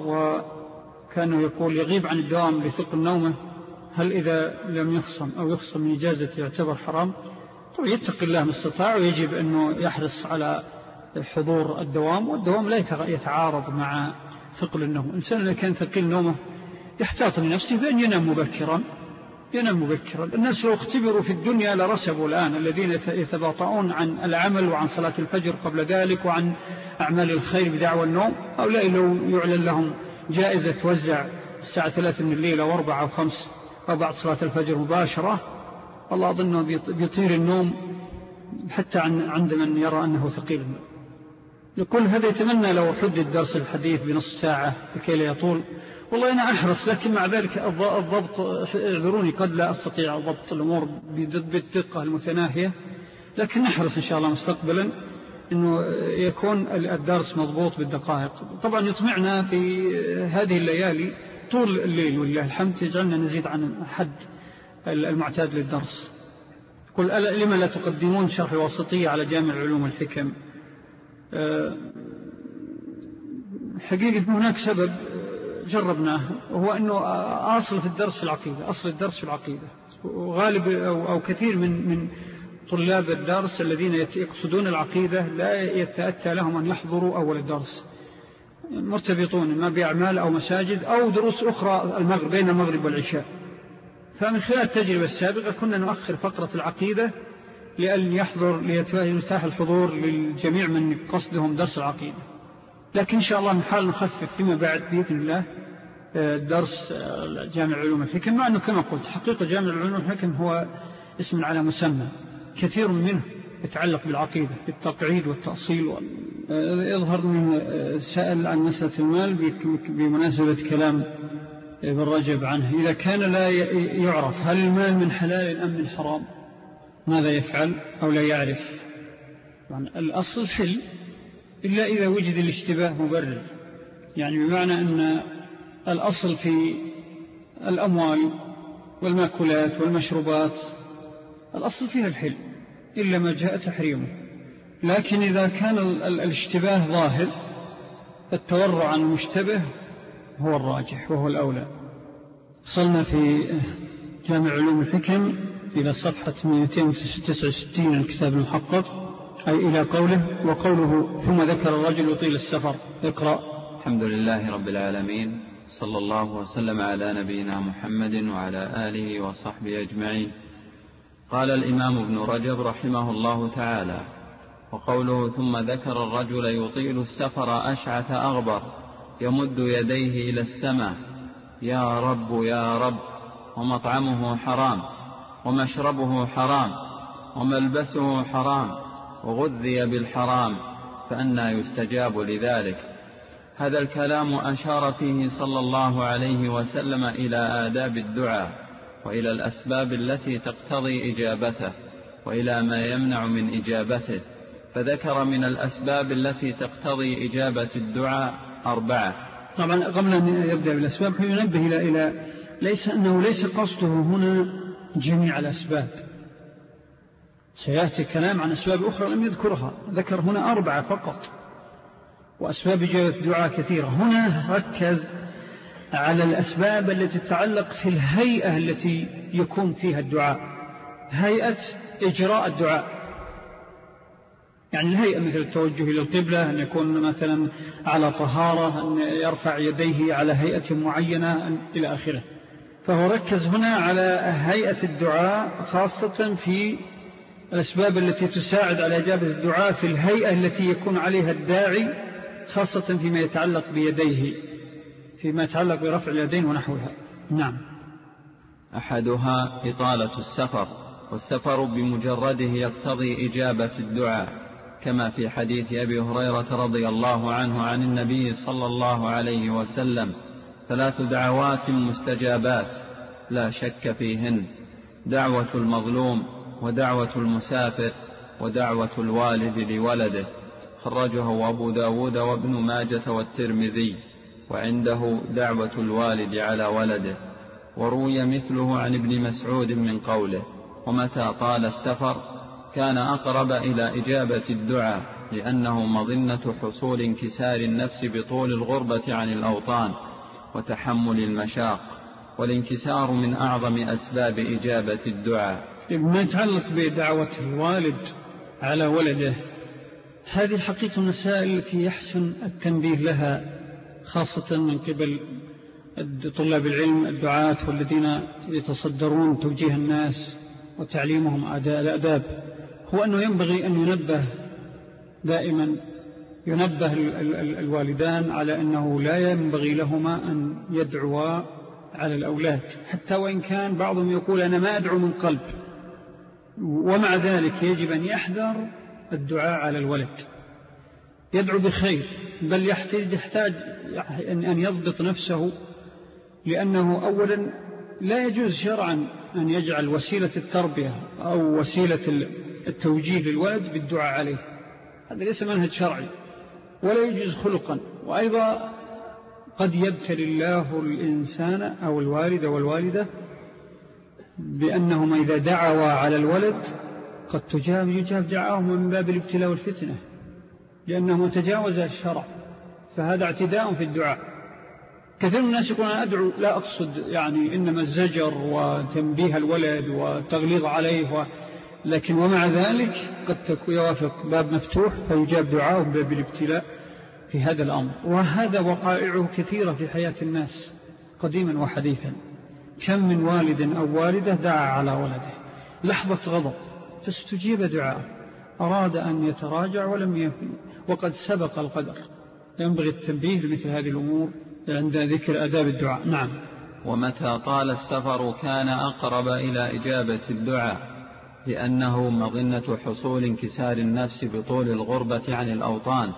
وكان يقول يغيب عن الدوام لثقل نومه، هل إذا لم يخصم أو يخصم من إجازة يعتبر حرام؟ طبعا يتقي الله ما استطاع، ويجب أنه يحرص على حضور الدوام، والدوام لا يتعارض مع ثقل النوم. الإنسان إذا كان ثقيل نومه يحتاط لنفسه بأن ينام مبكرا ينام مبكرا. الناس لو اختبروا في الدنيا لرسبوا الآن، الذين يتباطؤون عن العمل وعن صلاة الفجر قبل ذلك وعن أعمال الخير بدعوى النوم، هؤلاء لو يعلن لهم جائزة توزع الساعة ثلاثة من الليل أو أربعة أو خمس أو بعد صلاة الفجر مباشرة، والله أظنه بيطير النوم حتى عند من يرى أنه ثقيل النوم. يقول هذا يتمنى لو حدد درس الحديث بنصف ساعة لكي لا يطول. والله أنا أحرص، لكن مع ذلك الضبط اعذروني قد لا أستطيع ضبط الأمور بالدقة المتناهية، لكن نحرص إن شاء الله مستقبلا أنه يكون الدرس مضبوط بالدقائق. طبعا يطمعنا في هذه الليالي طول الليل والله الحمد يجعلنا نزيد عن حد المعتاد للدرس. قل لما لا تقدمون شرح الوسطية على جامع العلوم والحكم؟ حقيقة هناك سبب جربناه، وهو أنه أصل في الدرس في العقيدة، أصل الدرس في العقيدة، وغالب أو, أو كثير من, من طلاب الدرس الذين يقصدون العقيدة لا يتأتى لهم أن يحضروا أول الدرس، مرتبطون ما بأعمال أو مساجد أو دروس أخرى المغرب بين المغرب والعشاء. فمن خلال التجربة السابقة كنا نؤخر فقرة العقيدة لأن يحضر ليتاح الحضور للجميع من قصدهم درس العقيدة. لكن إن شاء الله نحاول نخفف فيما بعد بإذن الله درس جامع العلوم والحكم، مع أنه كما قلت حقيقة جامع العلوم والحكم هو اسم على مسمى، كثير منه يتعلق بالعقيدة بالتقعيد والتأصيل وال... يظهر من سأل عن مسألة المال بمناسبة كلام ابن رجب عنه، إذا كان لا يعرف هل المال من حلال أم من حرام ماذا يفعل أو لا يعرف؟ يعني الأصل حل إلا إذا وجد الاشتباه مبرر، يعني بمعنى أن الأصل في الأموال والمأكولات والمشروبات الأصل فيها الحل إلا ما جاء تحريمه. لكن إذا كان الاشتباه ظاهر التورع عن المشتبه هو الراجح وهو الأولى. وصلنا في جامع علوم الحكم إلى صفحة مئتين وتسعة وستين الكتاب المحقق، أي إلى قوله وقوله ثم ذكر الرجل يطيل السفر. اقرأ. الحمد لله رب العالمين، صلى الله وسلم على نبينا محمد وعلى آله وصحبه أجمعين. قال الإمام ابن رجب رحمه الله تعالى: وقوله ثم ذكر الرجل يطيل السفر أشعث أغبر يمد يديه إلى السماء يا رب يا رب، ومطعمه حرام ومشربه حرام وملبسه حرام وغذي بالحرام، فأنى يستجاب لذلك؟ هذا الكلام أشار فيه صلى الله عليه وسلم إلى آداب الدعاء وإلى الأسباب التي تقتضي إجابته، وإلى ما يمنع من إجابته، فذكر من الأسباب التي تقتضي إجابة الدعاء أربعة. طبعا قبل أن يبدأ بالأسباب ينبه إلى إلى ليس أنه ليس قصده هنا جميع الأسباب، سيأتي كلام عن أسباب أخرى لم يذكرها، ذكر هنا أربعة فقط، وأسباب إجابة الدعاء كثيرة. هنا ركز على الأسباب التي تتعلق في الهيئة التي يكون فيها الدعاء، هيئة إجراء الدعاء، يعني الهيئة مثل التوجه إلى القبلة، أن يكون مثلا على طهارة، أن يرفع يديه على هيئة معينة إلى آخره. فهو ركز هنا على هيئة الدعاء، خاصة في الأسباب التي تساعد على إجابة الدعاء في الهيئة التي يكون عليها الداعي، خاصة فيما يتعلق بيديه، فيما يتعلق برفع اليدين ونحوها. نعم. أحدها إطالة السفر، والسفر بمجرده يقتضي إجابة الدعاء، كما في حديث أبي هريرة رضي الله عنه عن النبي صلى الله عليه وسلم: ثلاث دعوات مستجابات لا شك فيهن: دعوة المظلوم، ودعوة المسافر، ودعوة الوالد لولده. خرجه أبو داود وابن ماجة والترمذي، وعنده دعوة الوالد على ولده. وروي مثله عن ابن مسعود من قوله: ومتى طال السفر كان أقرب إلى إجابة الدعاء، لأنه مظنة حصول انكسار النفس بطول الغربة عن الأوطان وتحمل المشاق، والانكسار من أعظم أسباب إجابة الدعاء. ما يتعلق بدعوة الوالد على ولده، هذه الحقيقة المسائل التي يحسن التنبيه لها، خاصة من قبل طلاب العلم الدعاة والذين يتصدرون توجيه الناس وتعليمهم الأداب، هو أنه ينبغي أن ينبه دائما ينبه الوالدان على أنه لا ينبغي لهما أن يدعوا على الأولاد، حتى وإن كان بعضهم يقول أنا ما أدعو من قلب، ومع ذلك يجب أن يحذر الدعاء على الولد، يدعو بخير، بل يحتاج, يحتاج أن يضبط نفسه، لأنه أولا لا يجوز شرعا أن يجعل وسيلة التربية أو وسيلة التوجيه للولد بالدعاء عليه، هذا ليس منهج شرعي ولا يجوز خلقا. وأيضا قد يبتلي الله الإنسان أو الوالد والوالدة بأنهم إذا دعوا على الولد قد تجاب يجاب دعاهم من باب الابتلاء والفتنة، لأنه تجاوز الشرع، فهذا اعتداء في الدعاء. كثير من الناس يقول أنا أدعو لا أقصد يعني إنما الزجر وتنبيه الولد وتغليظ عليه و... لكن ومع ذلك قد يوافق باب مفتوح فيجاب دعاءه باب الابتلاء في هذا الأمر. وهذا وقائعه كثيرة في حياة الناس قديما وحديثا. كم من والد أو والدة دعا على ولده لحظة غضب فاستجيب دعاءه، أراد أن يتراجع ولم يفعل وقد سبق القدر. ينبغي التنبيه لمثل هذه الأمور عند ذكر آداب الدعاء. نعم. ومتى طال السفر كان أقرب إلى إجابة الدعاء، لأنه مظنة حصول انكسار النفس بطول الغربة عن الأوطان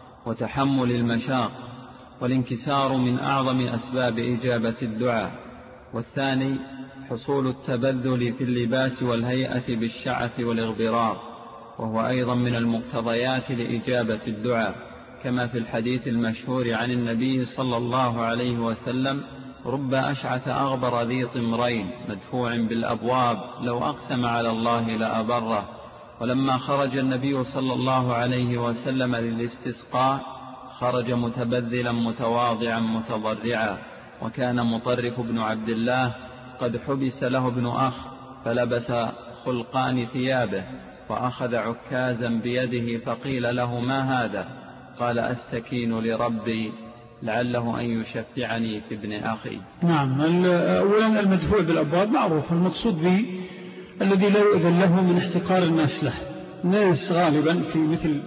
وتحمل المشاق، والانكسار من أعظم أسباب إجابة الدعاء. والثاني حصول التبذل في اللباس والهيئة بالشعث والإغبرار، وهو أيضا من المقتضيات لإجابة الدعاء، كما في الحديث المشهور عن النبي صلى الله عليه وسلم: رب أشعث أغبر ذي طمرين مدفوع بالأبواب لو أقسم على الله لأبره. ولما خرج النبي صلى الله عليه وسلم للاستسقاء خرج متبذلا متواضعا متضرعا، وكان مطرف بن عبد الله قد حبس له ابن أخ فلبس خلقان ثيابه وأخذ عكازا بيده فقيل له: ما هذا؟ قال: أستكين لربي لعله أن يشفعني في ابن أخي. نعم. أولا المدفوع بالأبواب معروف، المقصود به الذي لا يؤذن له من احتقار الناس له. الناس غالبا في مثل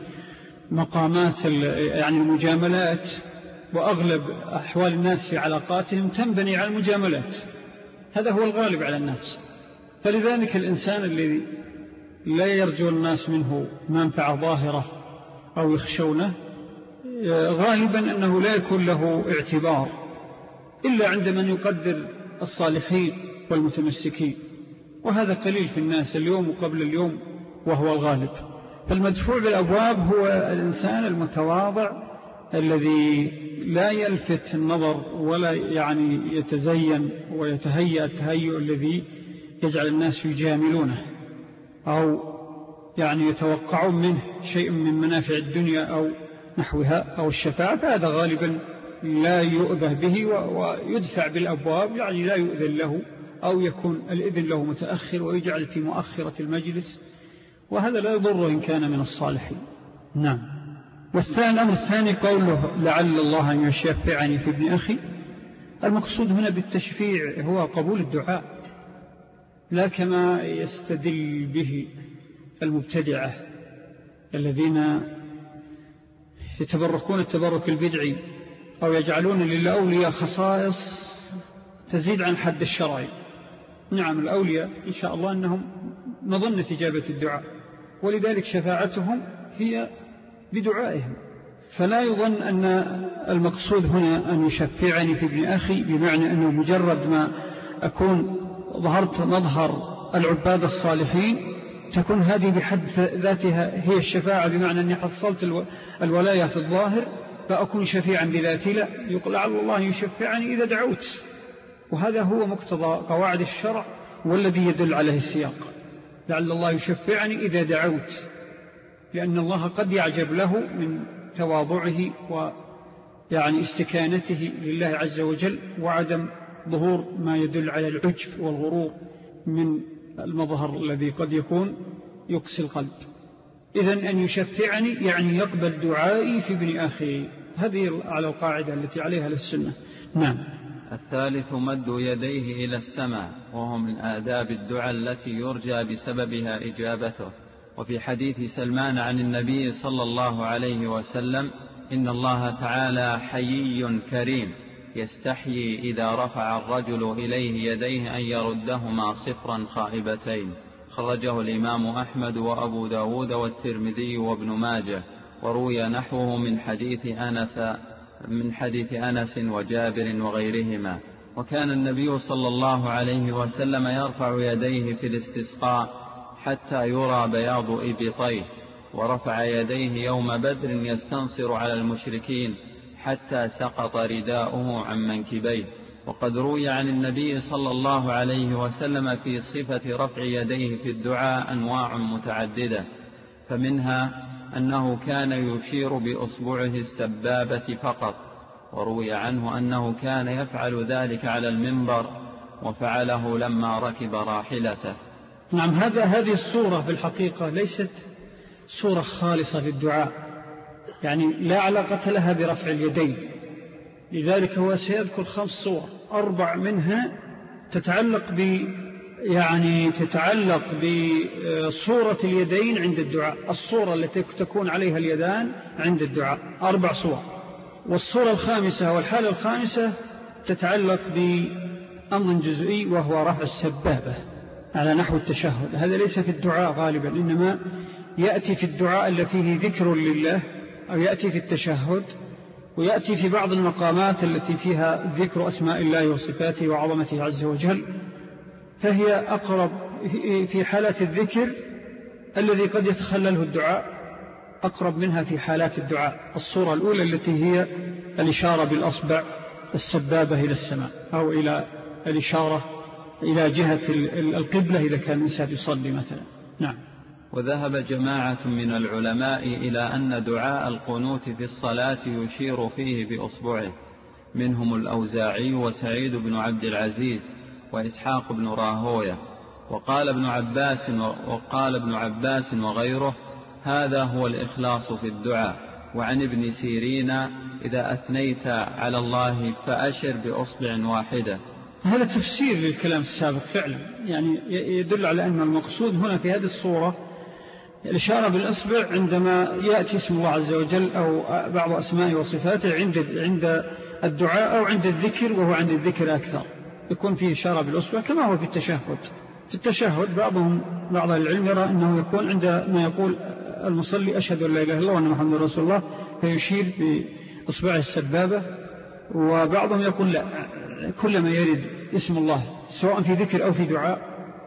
مقامات يعني المجاملات، وأغلب أحوال الناس في علاقاتهم تنبني على المجاملات، هذا هو الغالب على الناس. فلذلك الإنسان الذي لا يرجو الناس منه منفعة ظاهرة أو يخشونه غالبا أنه لا يكون له اعتبار إلا عند من يقدر الصالحين والمتمسكين. وهذا قليل في الناس اليوم وقبل اليوم وهو الغالب. فالمدفوع بالأبواب هو الإنسان المتواضع الذي لا يلفت النظر ولا يعني يتزين ويتهيأ التهيؤ الذي يجعل الناس يجاملونه أو يعني يتوقعون منه شيء من منافع الدنيا أو نحوها أو الشفاعة، فهذا غالبا لا يؤذى به ويدفع بالأبواب، يعني لا يؤذن له أو يكون الإذن له متأخر ويجعل في مؤخرة المجلس، وهذا لا يضره إن كان من الصالحين. نعم. والثاني الأمر الثاني قوله لعل الله أن يشفعني في ابن أخي، المقصود هنا بالتشفيع هو قبول الدعاء، لا كما يستدل به المبتدعة الذين يتبركون التبرك البدعي أو يجعلون للأولياء خصائص تزيد عن حد الشرعي. نعم الأولياء إن شاء الله أنهم مظنة إجابة الدعاء، ولذلك شفاعتهم هي بدعائهم، فلا يظن أن المقصود هنا أن يشفعني في ابن أخي بمعنى أنه مجرد ما أكون ظهرت مظهر العباد الصالحين تكون هذه بحد ذاتها هي الشفاعة، بمعنى أني حصلت الولاية في الظاهر فأكون شفيعا بذاتي. لا، يقول لعل الله يشفعني إذا دعوت، وهذا هو مقتضى قواعد الشرع والذي يدل عليه السياق، لعل الله يشفعني إذا دعوت، لأن الله قد يعجب له من تواضعه ويعني استكانته لله عز وجل وعدم ظهور ما يدل على العجب والغرور من المظهر الذي قد يكون يقسي القلب. إذن أن يشفعني يعني يقبل دعائي في ابن أخي، هذه على القاعدة التي عليها للسنة. نعم. الثالث مد يديه إلى السماء، وهو من آداب الدعاء التي يرجى بسببها إجابته. وفي حديث سلمان عن النبي صلى الله عليه وسلم إن الله تعالى حيي كريم يستحيي إذا رفع الرجل إليه يديه أن يردهما صفرا خائبتين. خرجه الإمام أحمد وأبو داود والترمذي وابن ماجه، وروي نحوه من حديث أنس من حديث أنس وجابر وغيرهما. وكان النبي صلى الله عليه وسلم يرفع يديه في الاستسقاء حتى يرى بياض إبطيه، ورفع يديه يوم بدر يستنصر على المشركين حتى سقط رداؤه عن منكبيه. وقد روي عن النبي صلى الله عليه وسلم في صفة رفع يديه في الدعاء أنواع متعددة، فمنها أنه كان يشير بأصبعه السبابة فقط، وروي عنه أنه كان يفعل ذلك على المنبر وفعله لما ركب راحلته. نعم، هذا هذه الصورة في الحقيقة ليست صورة خالصة للدعاء، يعني لا علاقة لها برفع اليدين، لذلك هو سيذكر خمس صور، أربع منها تتعلق ب يعني تتعلق بصورة اليدين عند الدعاء، الصورة التي تكون عليها اليدان عند الدعاء، أربع صور. والصورة الخامسة والحالة الخامسة تتعلق بأمر جزئي وهو رفع السبابة على نحو التشهد. هذا ليس في الدعاء غالبا، إنما يأتي في الدعاء الذي فيه ذكر لله، أو يأتي في التشهد، ويأتي في بعض المقامات التي فيها ذكر أسماء الله وصفاته وعظمته عز وجل، فهي أقرب في حالات الذكر الذي قد يتخلله الدعاء، أقرب منها في حالات الدعاء. الصورة الأولى التي هي الإشارة بالأصبع السبابة إلى السماء، أو إلى الإشارة إلى جهة القبلة إذا كان الإنسان يصلي مثلا. نعم. وذهب جماعة من العلماء إلى أن دعاء القنوت في الصلاة يشير فيه بأصبعه، منهم الأوزاعي وسعيد بن عبد العزيز وإسحاق بن راهوية. وقال ابن عباس وقال ابن عباس وغيره هذا هو الإخلاص في الدعاء. وعن ابن سيرين إذا أثنيت على الله فأشر بأصبع واحدة. هذا تفسير للكلام السابق فعلا، يعني يدل على أن المقصود هنا في هذه الصورة الإشارة بالأصبع عندما يأتي اسم الله عز وجل أو بعض أسمائه وصفاته عند عند الدعاء أو عند الذكر، وهو عند الذكر أكثر يكون فيه إشارة بالأصبع كما هو في التشهد. في التشهد بعضهم بعض العلم يرى أنه يكون عند ما يقول المصلي أشهد أن لا إله إلا الله وأن محمد رسول الله فيشير بإصبعه السبابة، وبعضهم يقول لا، كلما يرد اسم الله سواء في ذكر أو في دعاء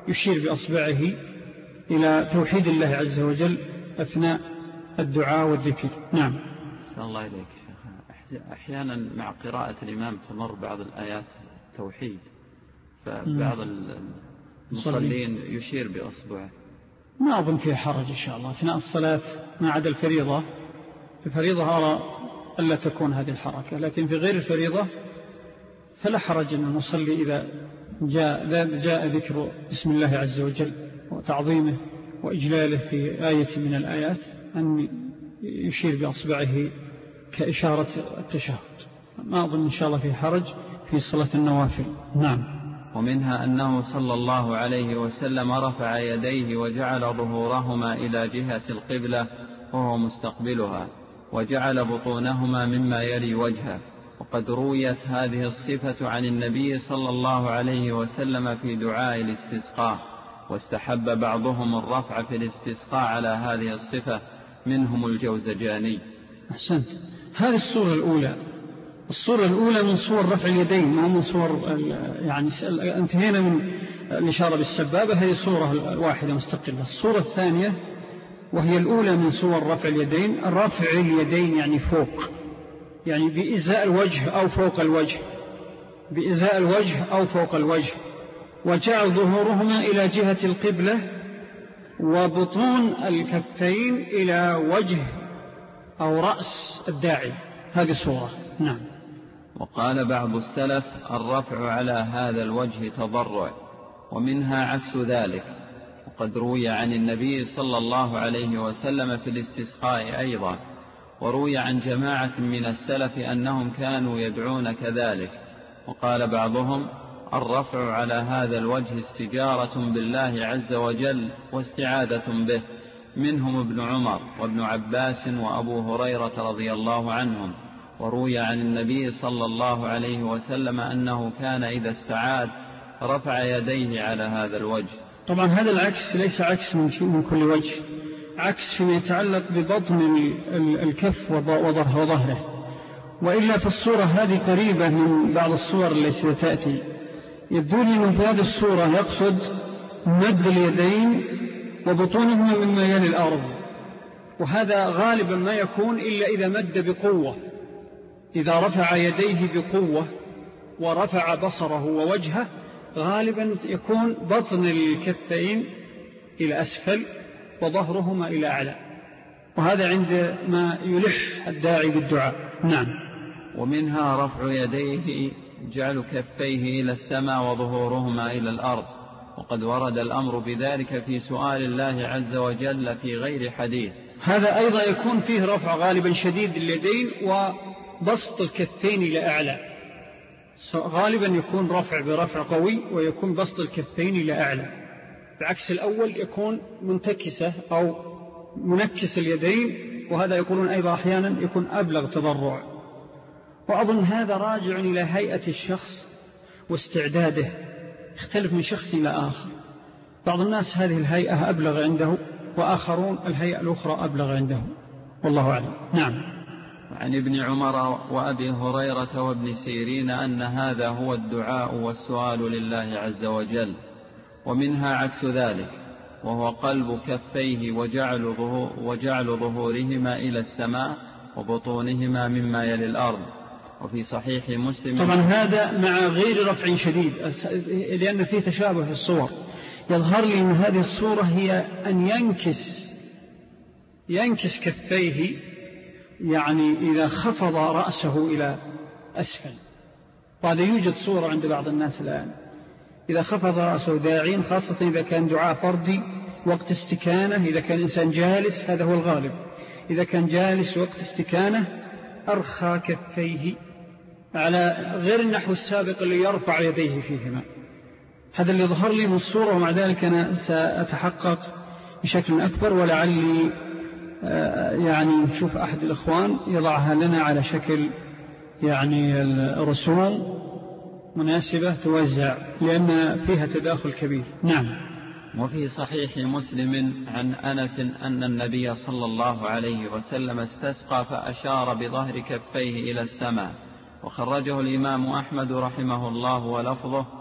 يشير بأصبعه إلى توحيد الله عز وجل أثناء الدعاء والذكر. نعم. أسأل الله إليك شيخ، أحيانا مع قراءة الإمام تمر بعض الآيات التوحيد، فبعض المصلين يشير بأصبعه. ما أظن فيها حرج إن شاء الله أثناء الصلاة ما عدا الفريضة. في الفريضة أرى ألا تكون هذه الحركة، لكن في غير الفريضة فلا حرج أن المصلي إذا جاء, جاء ذكر بسم الله عز وجل وتعظيمه وإجلاله في آية من الآيات أن يشير بأصبعه كإشارة التشهد. ما أظن إن شاء الله في حرج في صلاة النوافل. نعم. ومنها أنه صلى الله عليه وسلم رفع يديه وجعل ظهورهما إلى جهة القبلة وهو مستقبلها، وجعل بطونهما مما يلي وجهه. وقد رويت هذه الصفة عن النبي صلى الله عليه وسلم في دعاء الاستسقاء، واستحب بعضهم الرفع في الاستسقاء على هذه الصفة، منهم الجوزجاني. أحسنت. هذه الصورة الأولى، الصورة الأولى من صور رفع اليدين، ما من صور يعني انتهينا من الإشارة بالسبابة، هذه صورة واحدة مستقلة. الصورة الثانية وهي الأولى من صور رفع اليدين، رفع اليدين يعني فوق، يعني بإزاء الوجه أو فوق الوجه، بإزاء الوجه أو فوق الوجه، وجعل ظهورهما إلى جهة القبلة وبطون الكفين إلى وجه أو رأس الداعي. هذه الصورة. نعم. وقال بعض السلف الرفع على هذا الوجه تضرع، ومنها عكس ذلك. وقد روي عن النبي صلى الله عليه وسلم في الاستسقاء أيضا، وروي عن جماعة من السلف أنهم كانوا يدعون كذلك. وقال بعضهم الرفع على هذا الوجه استجارة بالله عز وجل واستعادة به، منهم ابن عمر وابن عباس وأبو هريرة رضي الله عنهم. وروي عن النبي صلى الله عليه وسلم أنه كان إذا استعاد رفع يديه على هذا الوجه. طبعا هذا العكس ليس عكس من كل وجه، عكس فيما يتعلق ببطن الكف وظهره، وإلا في الصورة هذه قريبة من بعض الصور التي ستأتي. يبدو لي أنه في هذه الصورة يقصد مد اليدين وبطونهما مما يلي الأرض، وهذا غالبا ما يكون إلا إذا مد بقوة، إذا رفع يديه بقوة ورفع بصره ووجهه غالبا يكون بطن الكفين إلى أسفل وظهرهما إلى أعلى، وهذا عند ما يلح الداعي بالدعاء. نعم. ومنها رفع يديه جعل كفيه إلى السماء وظهورهما إلى الأرض، وقد ورد الأمر بذلك في سؤال الله عز وجل في غير حديث. هذا أيضا يكون فيه رفع غالبا شديد اليدين وبسط الكفين إلى أعلى، غالبا يكون رفع برفع قوي ويكون بسط الكفين إلى أعلى، بعكس الأول يكون منتكسة أو منكس اليدين، وهذا يقولون أيضا أحيانا يكون أبلغ تضرع. وأظن هذا راجع إلى هيئة الشخص واستعداده، يختلف من شخص إلى آخر. بعض الناس هذه الهيئة أبلغ عنده، وآخرون الهيئة الأخرى أبلغ عنده، والله أعلم. نعم. عن ابن عمر وأبي هريرة وابن سيرين أن هذا هو الدعاء والسؤال لله عز وجل. ومنها عكس ذلك، وهو قلب كفيه وجعل, ظهور وجعل ظهورهما إلى السماء وبطونهما مما يلي الأرض. وفي صحيح مسلم. طبعا هذا مع غير رفع شديد، لأن فيه تشابه في الصور. يظهر لي أن هذه الصورة هي أن ينكس ينكس كفيه، يعني إذا خفض رأسه إلى أسفل، وهذا يوجد صورة عند بعض الناس الآن، إذا خفض رأسه داعين، خاصة إذا كان دعاء فردي وقت استكانة، إذا كان إنسان جالس هذا هو الغالب، إذا كان جالس وقت استكانة أرخى كفيه على غير النحو السابق اللي يرفع يديه فيهما. هذا اللي ظهر لي من الصورة، ومع ذلك أنا سأتحقق بشكل أكبر، ولعلي يعني نشوف أحد الإخوان يضعها لنا على شكل يعني الرسوم مناسبة توزع، لأن فيها تداخل كبير. نعم. وفي صحيح مسلم عن أنس أن النبي صلى الله عليه وسلم استسقى فأشار بظهر كفيه إلى السماء، وخرجه الإمام أحمد رحمه الله ولفظه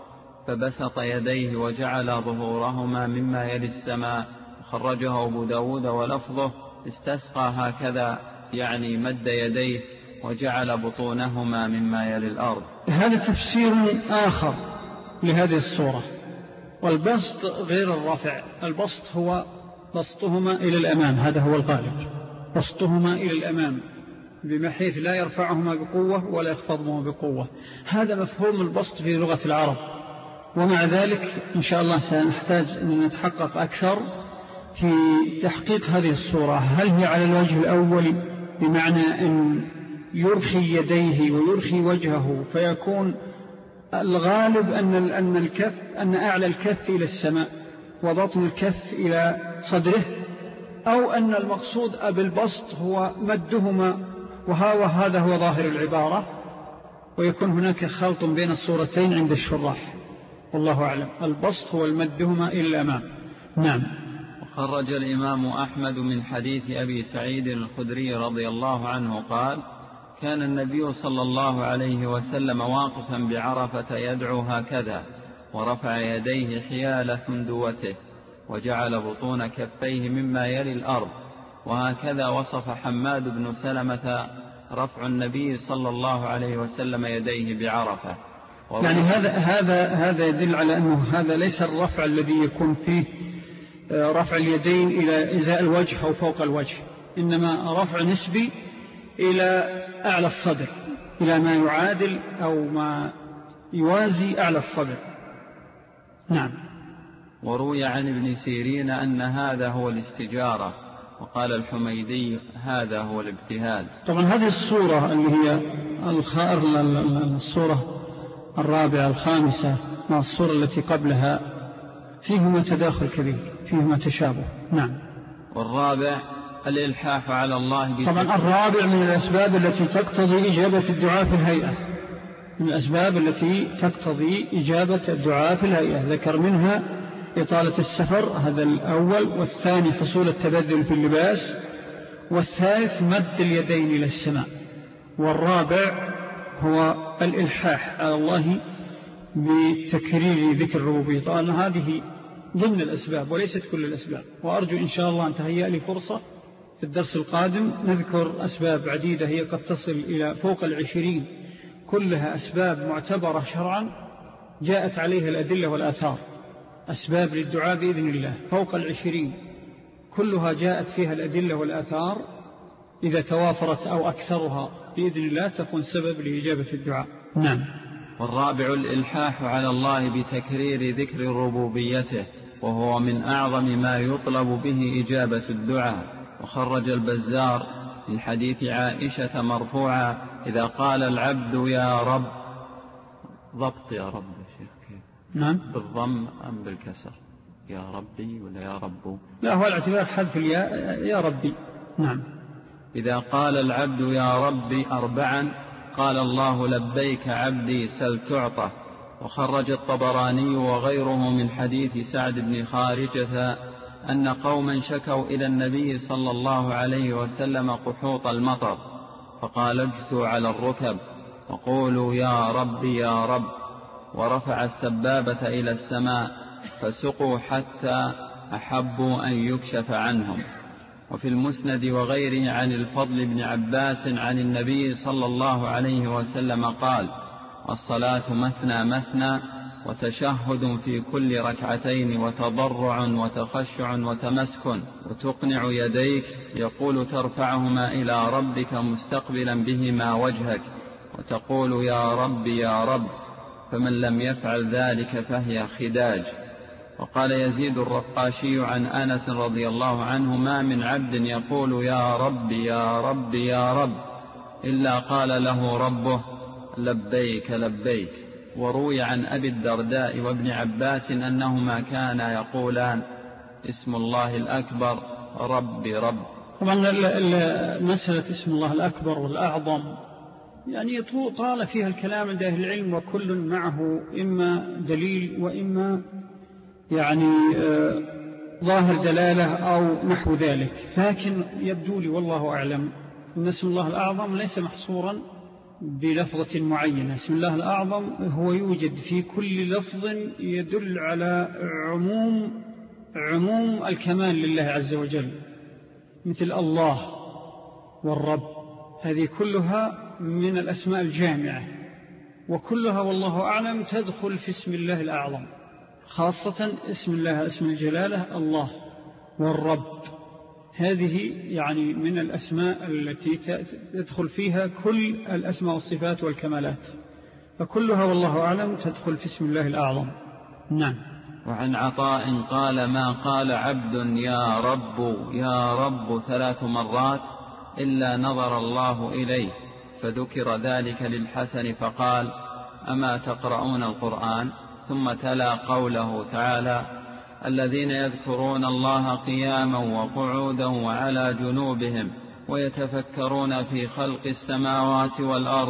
فبسط يديه وجعل ظهورهما مما يلي السماء. خرجه أبو داود ولفظه استسقى هكذا، يعني مد يديه وجعل بطونهما مما يلي الأرض. هذا تفسير آخر لهذه الصورة. والبسط غير الرفع، البسط هو بسطهما إلى الأمام، هذا هو الغالب، بسطهما إلى الأمام بحيث لا يرفعهما بقوة ولا يخفضهما بقوة. هذا مفهوم البسط في لغة العرب، ومع ذلك إن شاء الله سنحتاج أن نتحقق أكثر في تحقيق هذه الصورة. هل هي على الوجه الأول بمعنى أن يرخي يديه ويرخي وجهه فيكون الغالب أن أن الكف أن أعلى الكف إلى السماء وبطن الكف إلى صدره، أو أن المقصود بالبسط هو مدهما، وهذا هو ظاهر العبارة، ويكون هناك خلط بين الصورتين عند الشراح، والله أعلم. البسط هو المدهما إلى الأمام. نعم. وخرج الإمام أحمد من حديث أبي سعيد الخدري رضي الله عنه قال: كان النبي صلى الله عليه وسلم واقفا بعرفة يدعو هكذا، ورفع يديه حيال ثندوته، وجعل بطون كفيه مما يلي الأرض. وهكذا وصف حماد بن سلمة رفع النبي صلى الله عليه وسلم يديه بعرفة. يعني هذا هذا هذا يدل على أنه هذا ليس الرفع الذي يكون فيه رفع اليدين إلى إزاء الوجه أو فوق الوجه، إنما رفع نسبي إلى أعلى الصدر، إلى ما يعادل أو ما يوازي أعلى الصدر. نعم. وروي عن ابن سيرين أن هذا هو الاستجارة، وقال الحميدي هذا هو الابتهال. طبعا هذه الصورة اللي هي الصورة الرابعة الخامسة مع الصورة التي قبلها فيهما تداخل كبير، فيهما تشابه. نعم. والرابع الإلحاح على الله. طبعا الرابع من الأسباب التي تقتضي إجابة الدعاء في الهيئة، من الأسباب التي تقتضي إجابة الدعاء في الهيئة، ذكر منها إطالة السفر، هذا الأول، والثاني حصول التبدل في اللباس، والثالث مد اليدين إلى السماء، والرابع هو الإلحاح على الله بتكرير ذكر الربوبية. طبعا هذه ضمن الأسباب وليست كل الأسباب، وأرجو إن شاء الله أن تهيأ لي فرصة في الدرس القادم نذكر أسباب عديدة هي قد تصل إلى فوق العشرين، كلها أسباب معتبرة شرعا جاءت عليها الأدلة والآثار، أسباب للدعاء بإذن الله فوق العشرين، كلها جاءت فيها الأدلة والآثار، إذا توافرت أو أكثرها بإذن الله تكون سبب لإجابة الدعاء. نعم. والرابع الإلحاح على الله بتكرير ذكر ربوبيته، وهو من أعظم ما يطلب به إجابة الدعاء. وخرج البزار من حديث عائشة مرفوعا: إذا قال العبد يا رب، ضبط يا رب يا شيخ كيف؟ نعم. بالضم أم بالكسر؟ يا ربي ولا يا رب؟ لا، هو الاعتبار حذف الياء، يا ربي. نعم. إذا قال العبد يا ربي أربعا قال الله لبيك عبدي سل تعطى. وخرج الطبراني وغيره من حديث سعد بن خارجة أن قوما شكوا إلى النبي صلى الله عليه وسلم قحوط المطر، فقال اجثوا على الركب وقولوا يا رب يا رب، ورفع السبابة إلى السماء فسقوا حتى أحبوا أن يكشف عنهم. وفي المسند وغيره عن الفضل بن عباس عن النبي صلى الله عليه وسلم قال: الصلاة مثنى مثنى، وتشهد في كل ركعتين، وتضرع وتخشع وتمسكن، وتقنع يديك، يقول ترفعهما إلى ربك مستقبلا بهما وجهك، وتقول يا رب يا رب، فمن لم يفعل ذلك فهي خداج. وقال يزيد الرقاشي عن أنس رضي الله عنه: ما من عبد يقول يا رب يا رب يا رب إلا قال له ربه لبيك لبيك. وروي عن أبي الدرداء وابن عباس أنهما كانا يقولان اسم الله الأكبر رب رب. طبعا مسألة اسم الله الأكبر والأعظم يعني طال فيها الكلام عند أهل العلم، وكل معه إما دليل وإما يعني ظاهر دلالة أو نحو ذلك، لكن يبدو لي والله أعلم أن اسم الله الأعظم ليس محصورا بلفظة معينة. اسم الله الأعظم هو يوجد في كل لفظ يدل على عموم عموم الكمال لله عز وجل، مثل الله والرب، هذه كلها من الأسماء الجامعة، وكلها والله أعلم تدخل في اسم الله الأعظم، خاصة اسم الله اسم الجلالة الله والرب، هذه يعني من الأسماء التي تدخل فيها كل الأسماء والصفات والكمالات، فكلها والله أعلم تدخل في اسم الله الأعظم. نعم. وعن عطاء قال: ما قال عبد يا رب يا رب ثلاث مرات إلا نظر الله إليه، فذكر ذلك للحسن فقال: أما تقرؤون القرآن؟ ثم تلا قوله تعالى: الذين يذكرون الله قياما وقعودا وعلى جنوبهم ويتفكرون في خلق السماوات والأرض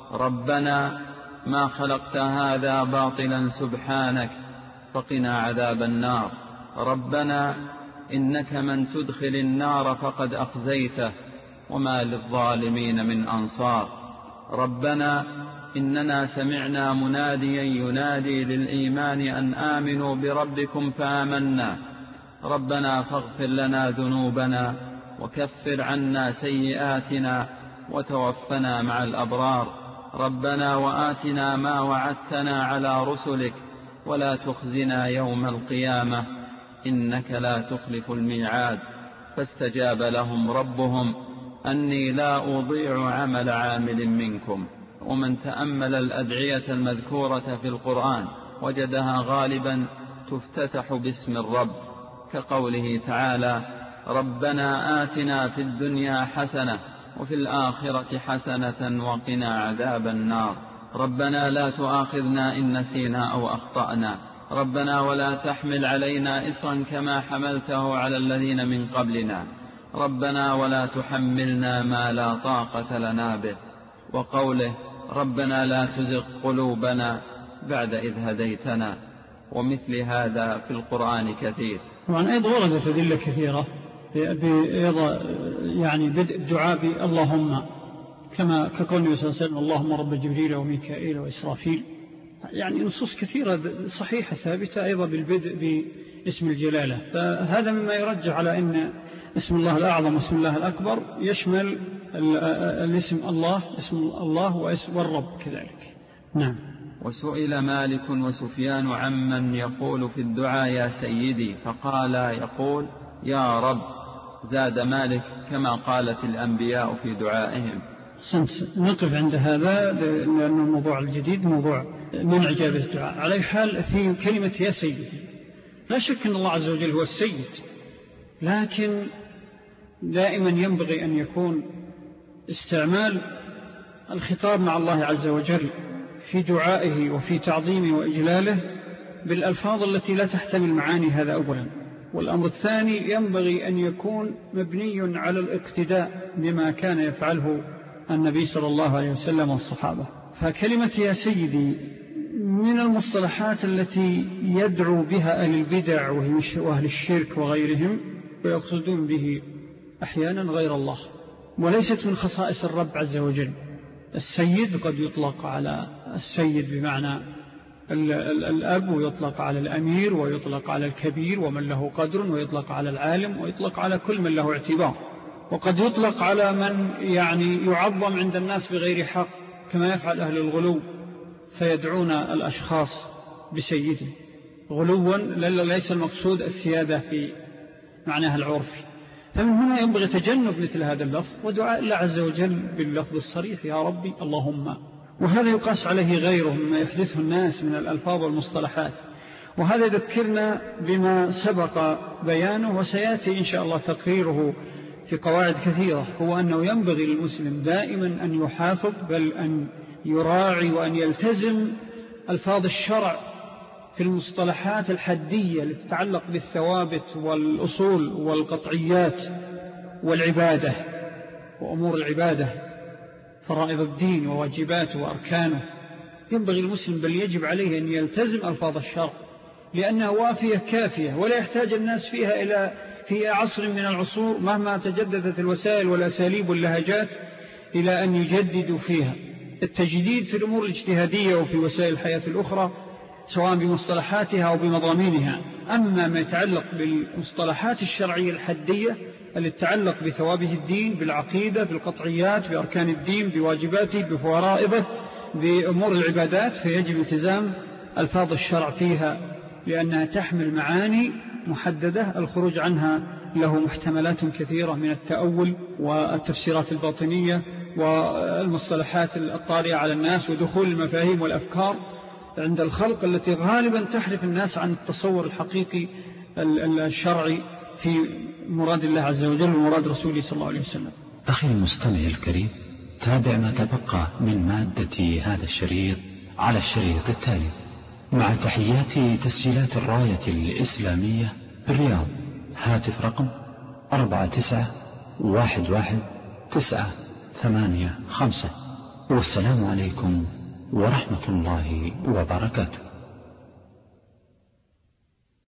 ربنا ما خلقت هذا باطلا سبحانك فقنا عذاب النار، ربنا إنك من تدخل النار فقد أخزيته وما للظالمين من أنصار، ربنا إننا سمعنا مناديا ينادي للإيمان أن آمنوا بربكم فآمنا، ربنا فاغفر لنا ذنوبنا وكفر عنا سيئاتنا وتوفنا مع الأبرار، ربنا وآتنا ما وعدتنا على رسلك ولا تخزنا يوم القيامة إنك لا تخلف الميعاد، فاستجاب لهم ربهم أني لا أضيع عمل عامل منكم. ومن تأمل الأدعية المذكورة في القرآن وجدها غالبا تفتتح باسم الرب، كقوله تعالى: ربنا آتنا في الدنيا حسنة وفي الآخرة حسنة وقنا عذاب النار، ربنا لا تؤاخذنا إن نسينا أو أخطأنا، ربنا ولا تحمل علينا إصرا كما حملته على الذين من قبلنا، ربنا ولا تحملنا ما لا طاقة لنا به. وقوله: ربنا لا تزغ قلوبنا بعد إذ هديتنا. ومثل هذا في القرآن كثير. طبعا أيضا وردت أدلة كثيرة يعني بدء الدعاء اللهم، كما كقوله صلى الله عليه وسلم: اللهم رب جبريل وميكائيل وإسرافيل، يعني نصوص كثيرة صحيحة ثابتة أيضا بالبدء باسم الجلالة، فهذا مما يرجع على أن اسم الله الأعظم واسم الله الأكبر يشمل الاسم الله، اسم الله واسم الرب كذلك. نعم. وسئل مالك وسفيان عمن يقول في الدعاء يا سيدي، فقال يقول يا رب، زاد مالك كما قالت الأنبياء في دعائهم. نقف عند هذا لأن الموضوع الجديد موضوع من عجابة الدعاء. على حال في كلمة يا سيدي، لا شك أن الله عز وجل هو السيد، لكن دائما ينبغي أن يكون استعمال الخطاب مع الله عز وجل في دعائه وفي تعظيمه وإجلاله بالألفاظ التي لا تحتمل معاني، هذا أولا. والأمر الثاني ينبغي أن يكون مبني على الاقتداء بما كان يفعله النبي صلى الله عليه وسلم والصحابة. فكلمة يا سيدي من المصطلحات التي يدعو بها أهل البدع وأهل الشرك وغيرهم، ويقصدون به أحيانا غير الله، وليست من خصائص الرب عز وجل. السيد قد يطلق على السيد بمعنى الأب، ويطلق على الأمير، ويطلق على الكبير ومن له قدر، ويطلق على العالم، ويطلق على كل من له اعتبار، وقد يطلق على من يعني يعظم عند الناس بغير حق، كما يفعل أهل الغلو فيدعون الأشخاص بسيده غلوا، ليس المقصود السيادة في معناها العرفي. فمن هنا ينبغي تجنب مثل هذا اللفظ ودعاء الله عز وجل باللفظ الصريح يا ربي اللهم، وهذا يقاس عليه غيره مما يحدثه الناس من الألفاظ والمصطلحات. وهذا يذكرنا بما سبق بيانه وسيأتي إن شاء الله تقريره في قواعد كثيرة، هو أنه ينبغي للمسلم دائما أن يحافظ بل أن يراعي وأن يلتزم ألفاظ الشرع في المصطلحات الحدية التي تتعلق بالثوابت والأصول والقطعيات والعبادة وأمور العبادة، فرائض الدين وواجباته وأركانه. ينبغي المسلم بل يجب عليه أن يلتزم ألفاظ الشرع لأنها وافية كافية، ولا يحتاج الناس فيها إلى في عصر من العصور مهما تجددت الوسائل والأساليب واللهجات إلى أن يجددوا فيها. التجديد في الأمور الاجتهادية وفي وسائل الحياة الأخرى سواء بمصطلحاتها أو بمضامينها. أما ما يتعلق بالمصطلحات الشرعية الحدية التي تتعلق بثوابت الدين، بالعقيدة، بالقطعيات، بأركان الدين، بواجباته، بفرائضه، بأمور العبادات، فيجب التزام ألفاظ الشرع فيها لأنها تحمل معاني محددة الخروج عنها له محتملات كثيرة من التأول والتفسيرات الباطنية والمصطلحات الطارئة على الناس ودخول المفاهيم والأفكار عند الخلق التي غالبا تحرف الناس عن التصور الحقيقي الشرعي في مراد الله عز وجل ومراد رسوله صلى الله عليه وسلم. أخي المستمع الكريم، تابع ما تبقى من مادة هذا الشريط على الشريط التالي مع تحيات تسجيلات الراية الإسلامية بالرياض. هاتف رقم أربعة تسعة واحد واحد تسعة ثمانية خمسة. والسلام عليكم ورحمة الله وبركاته.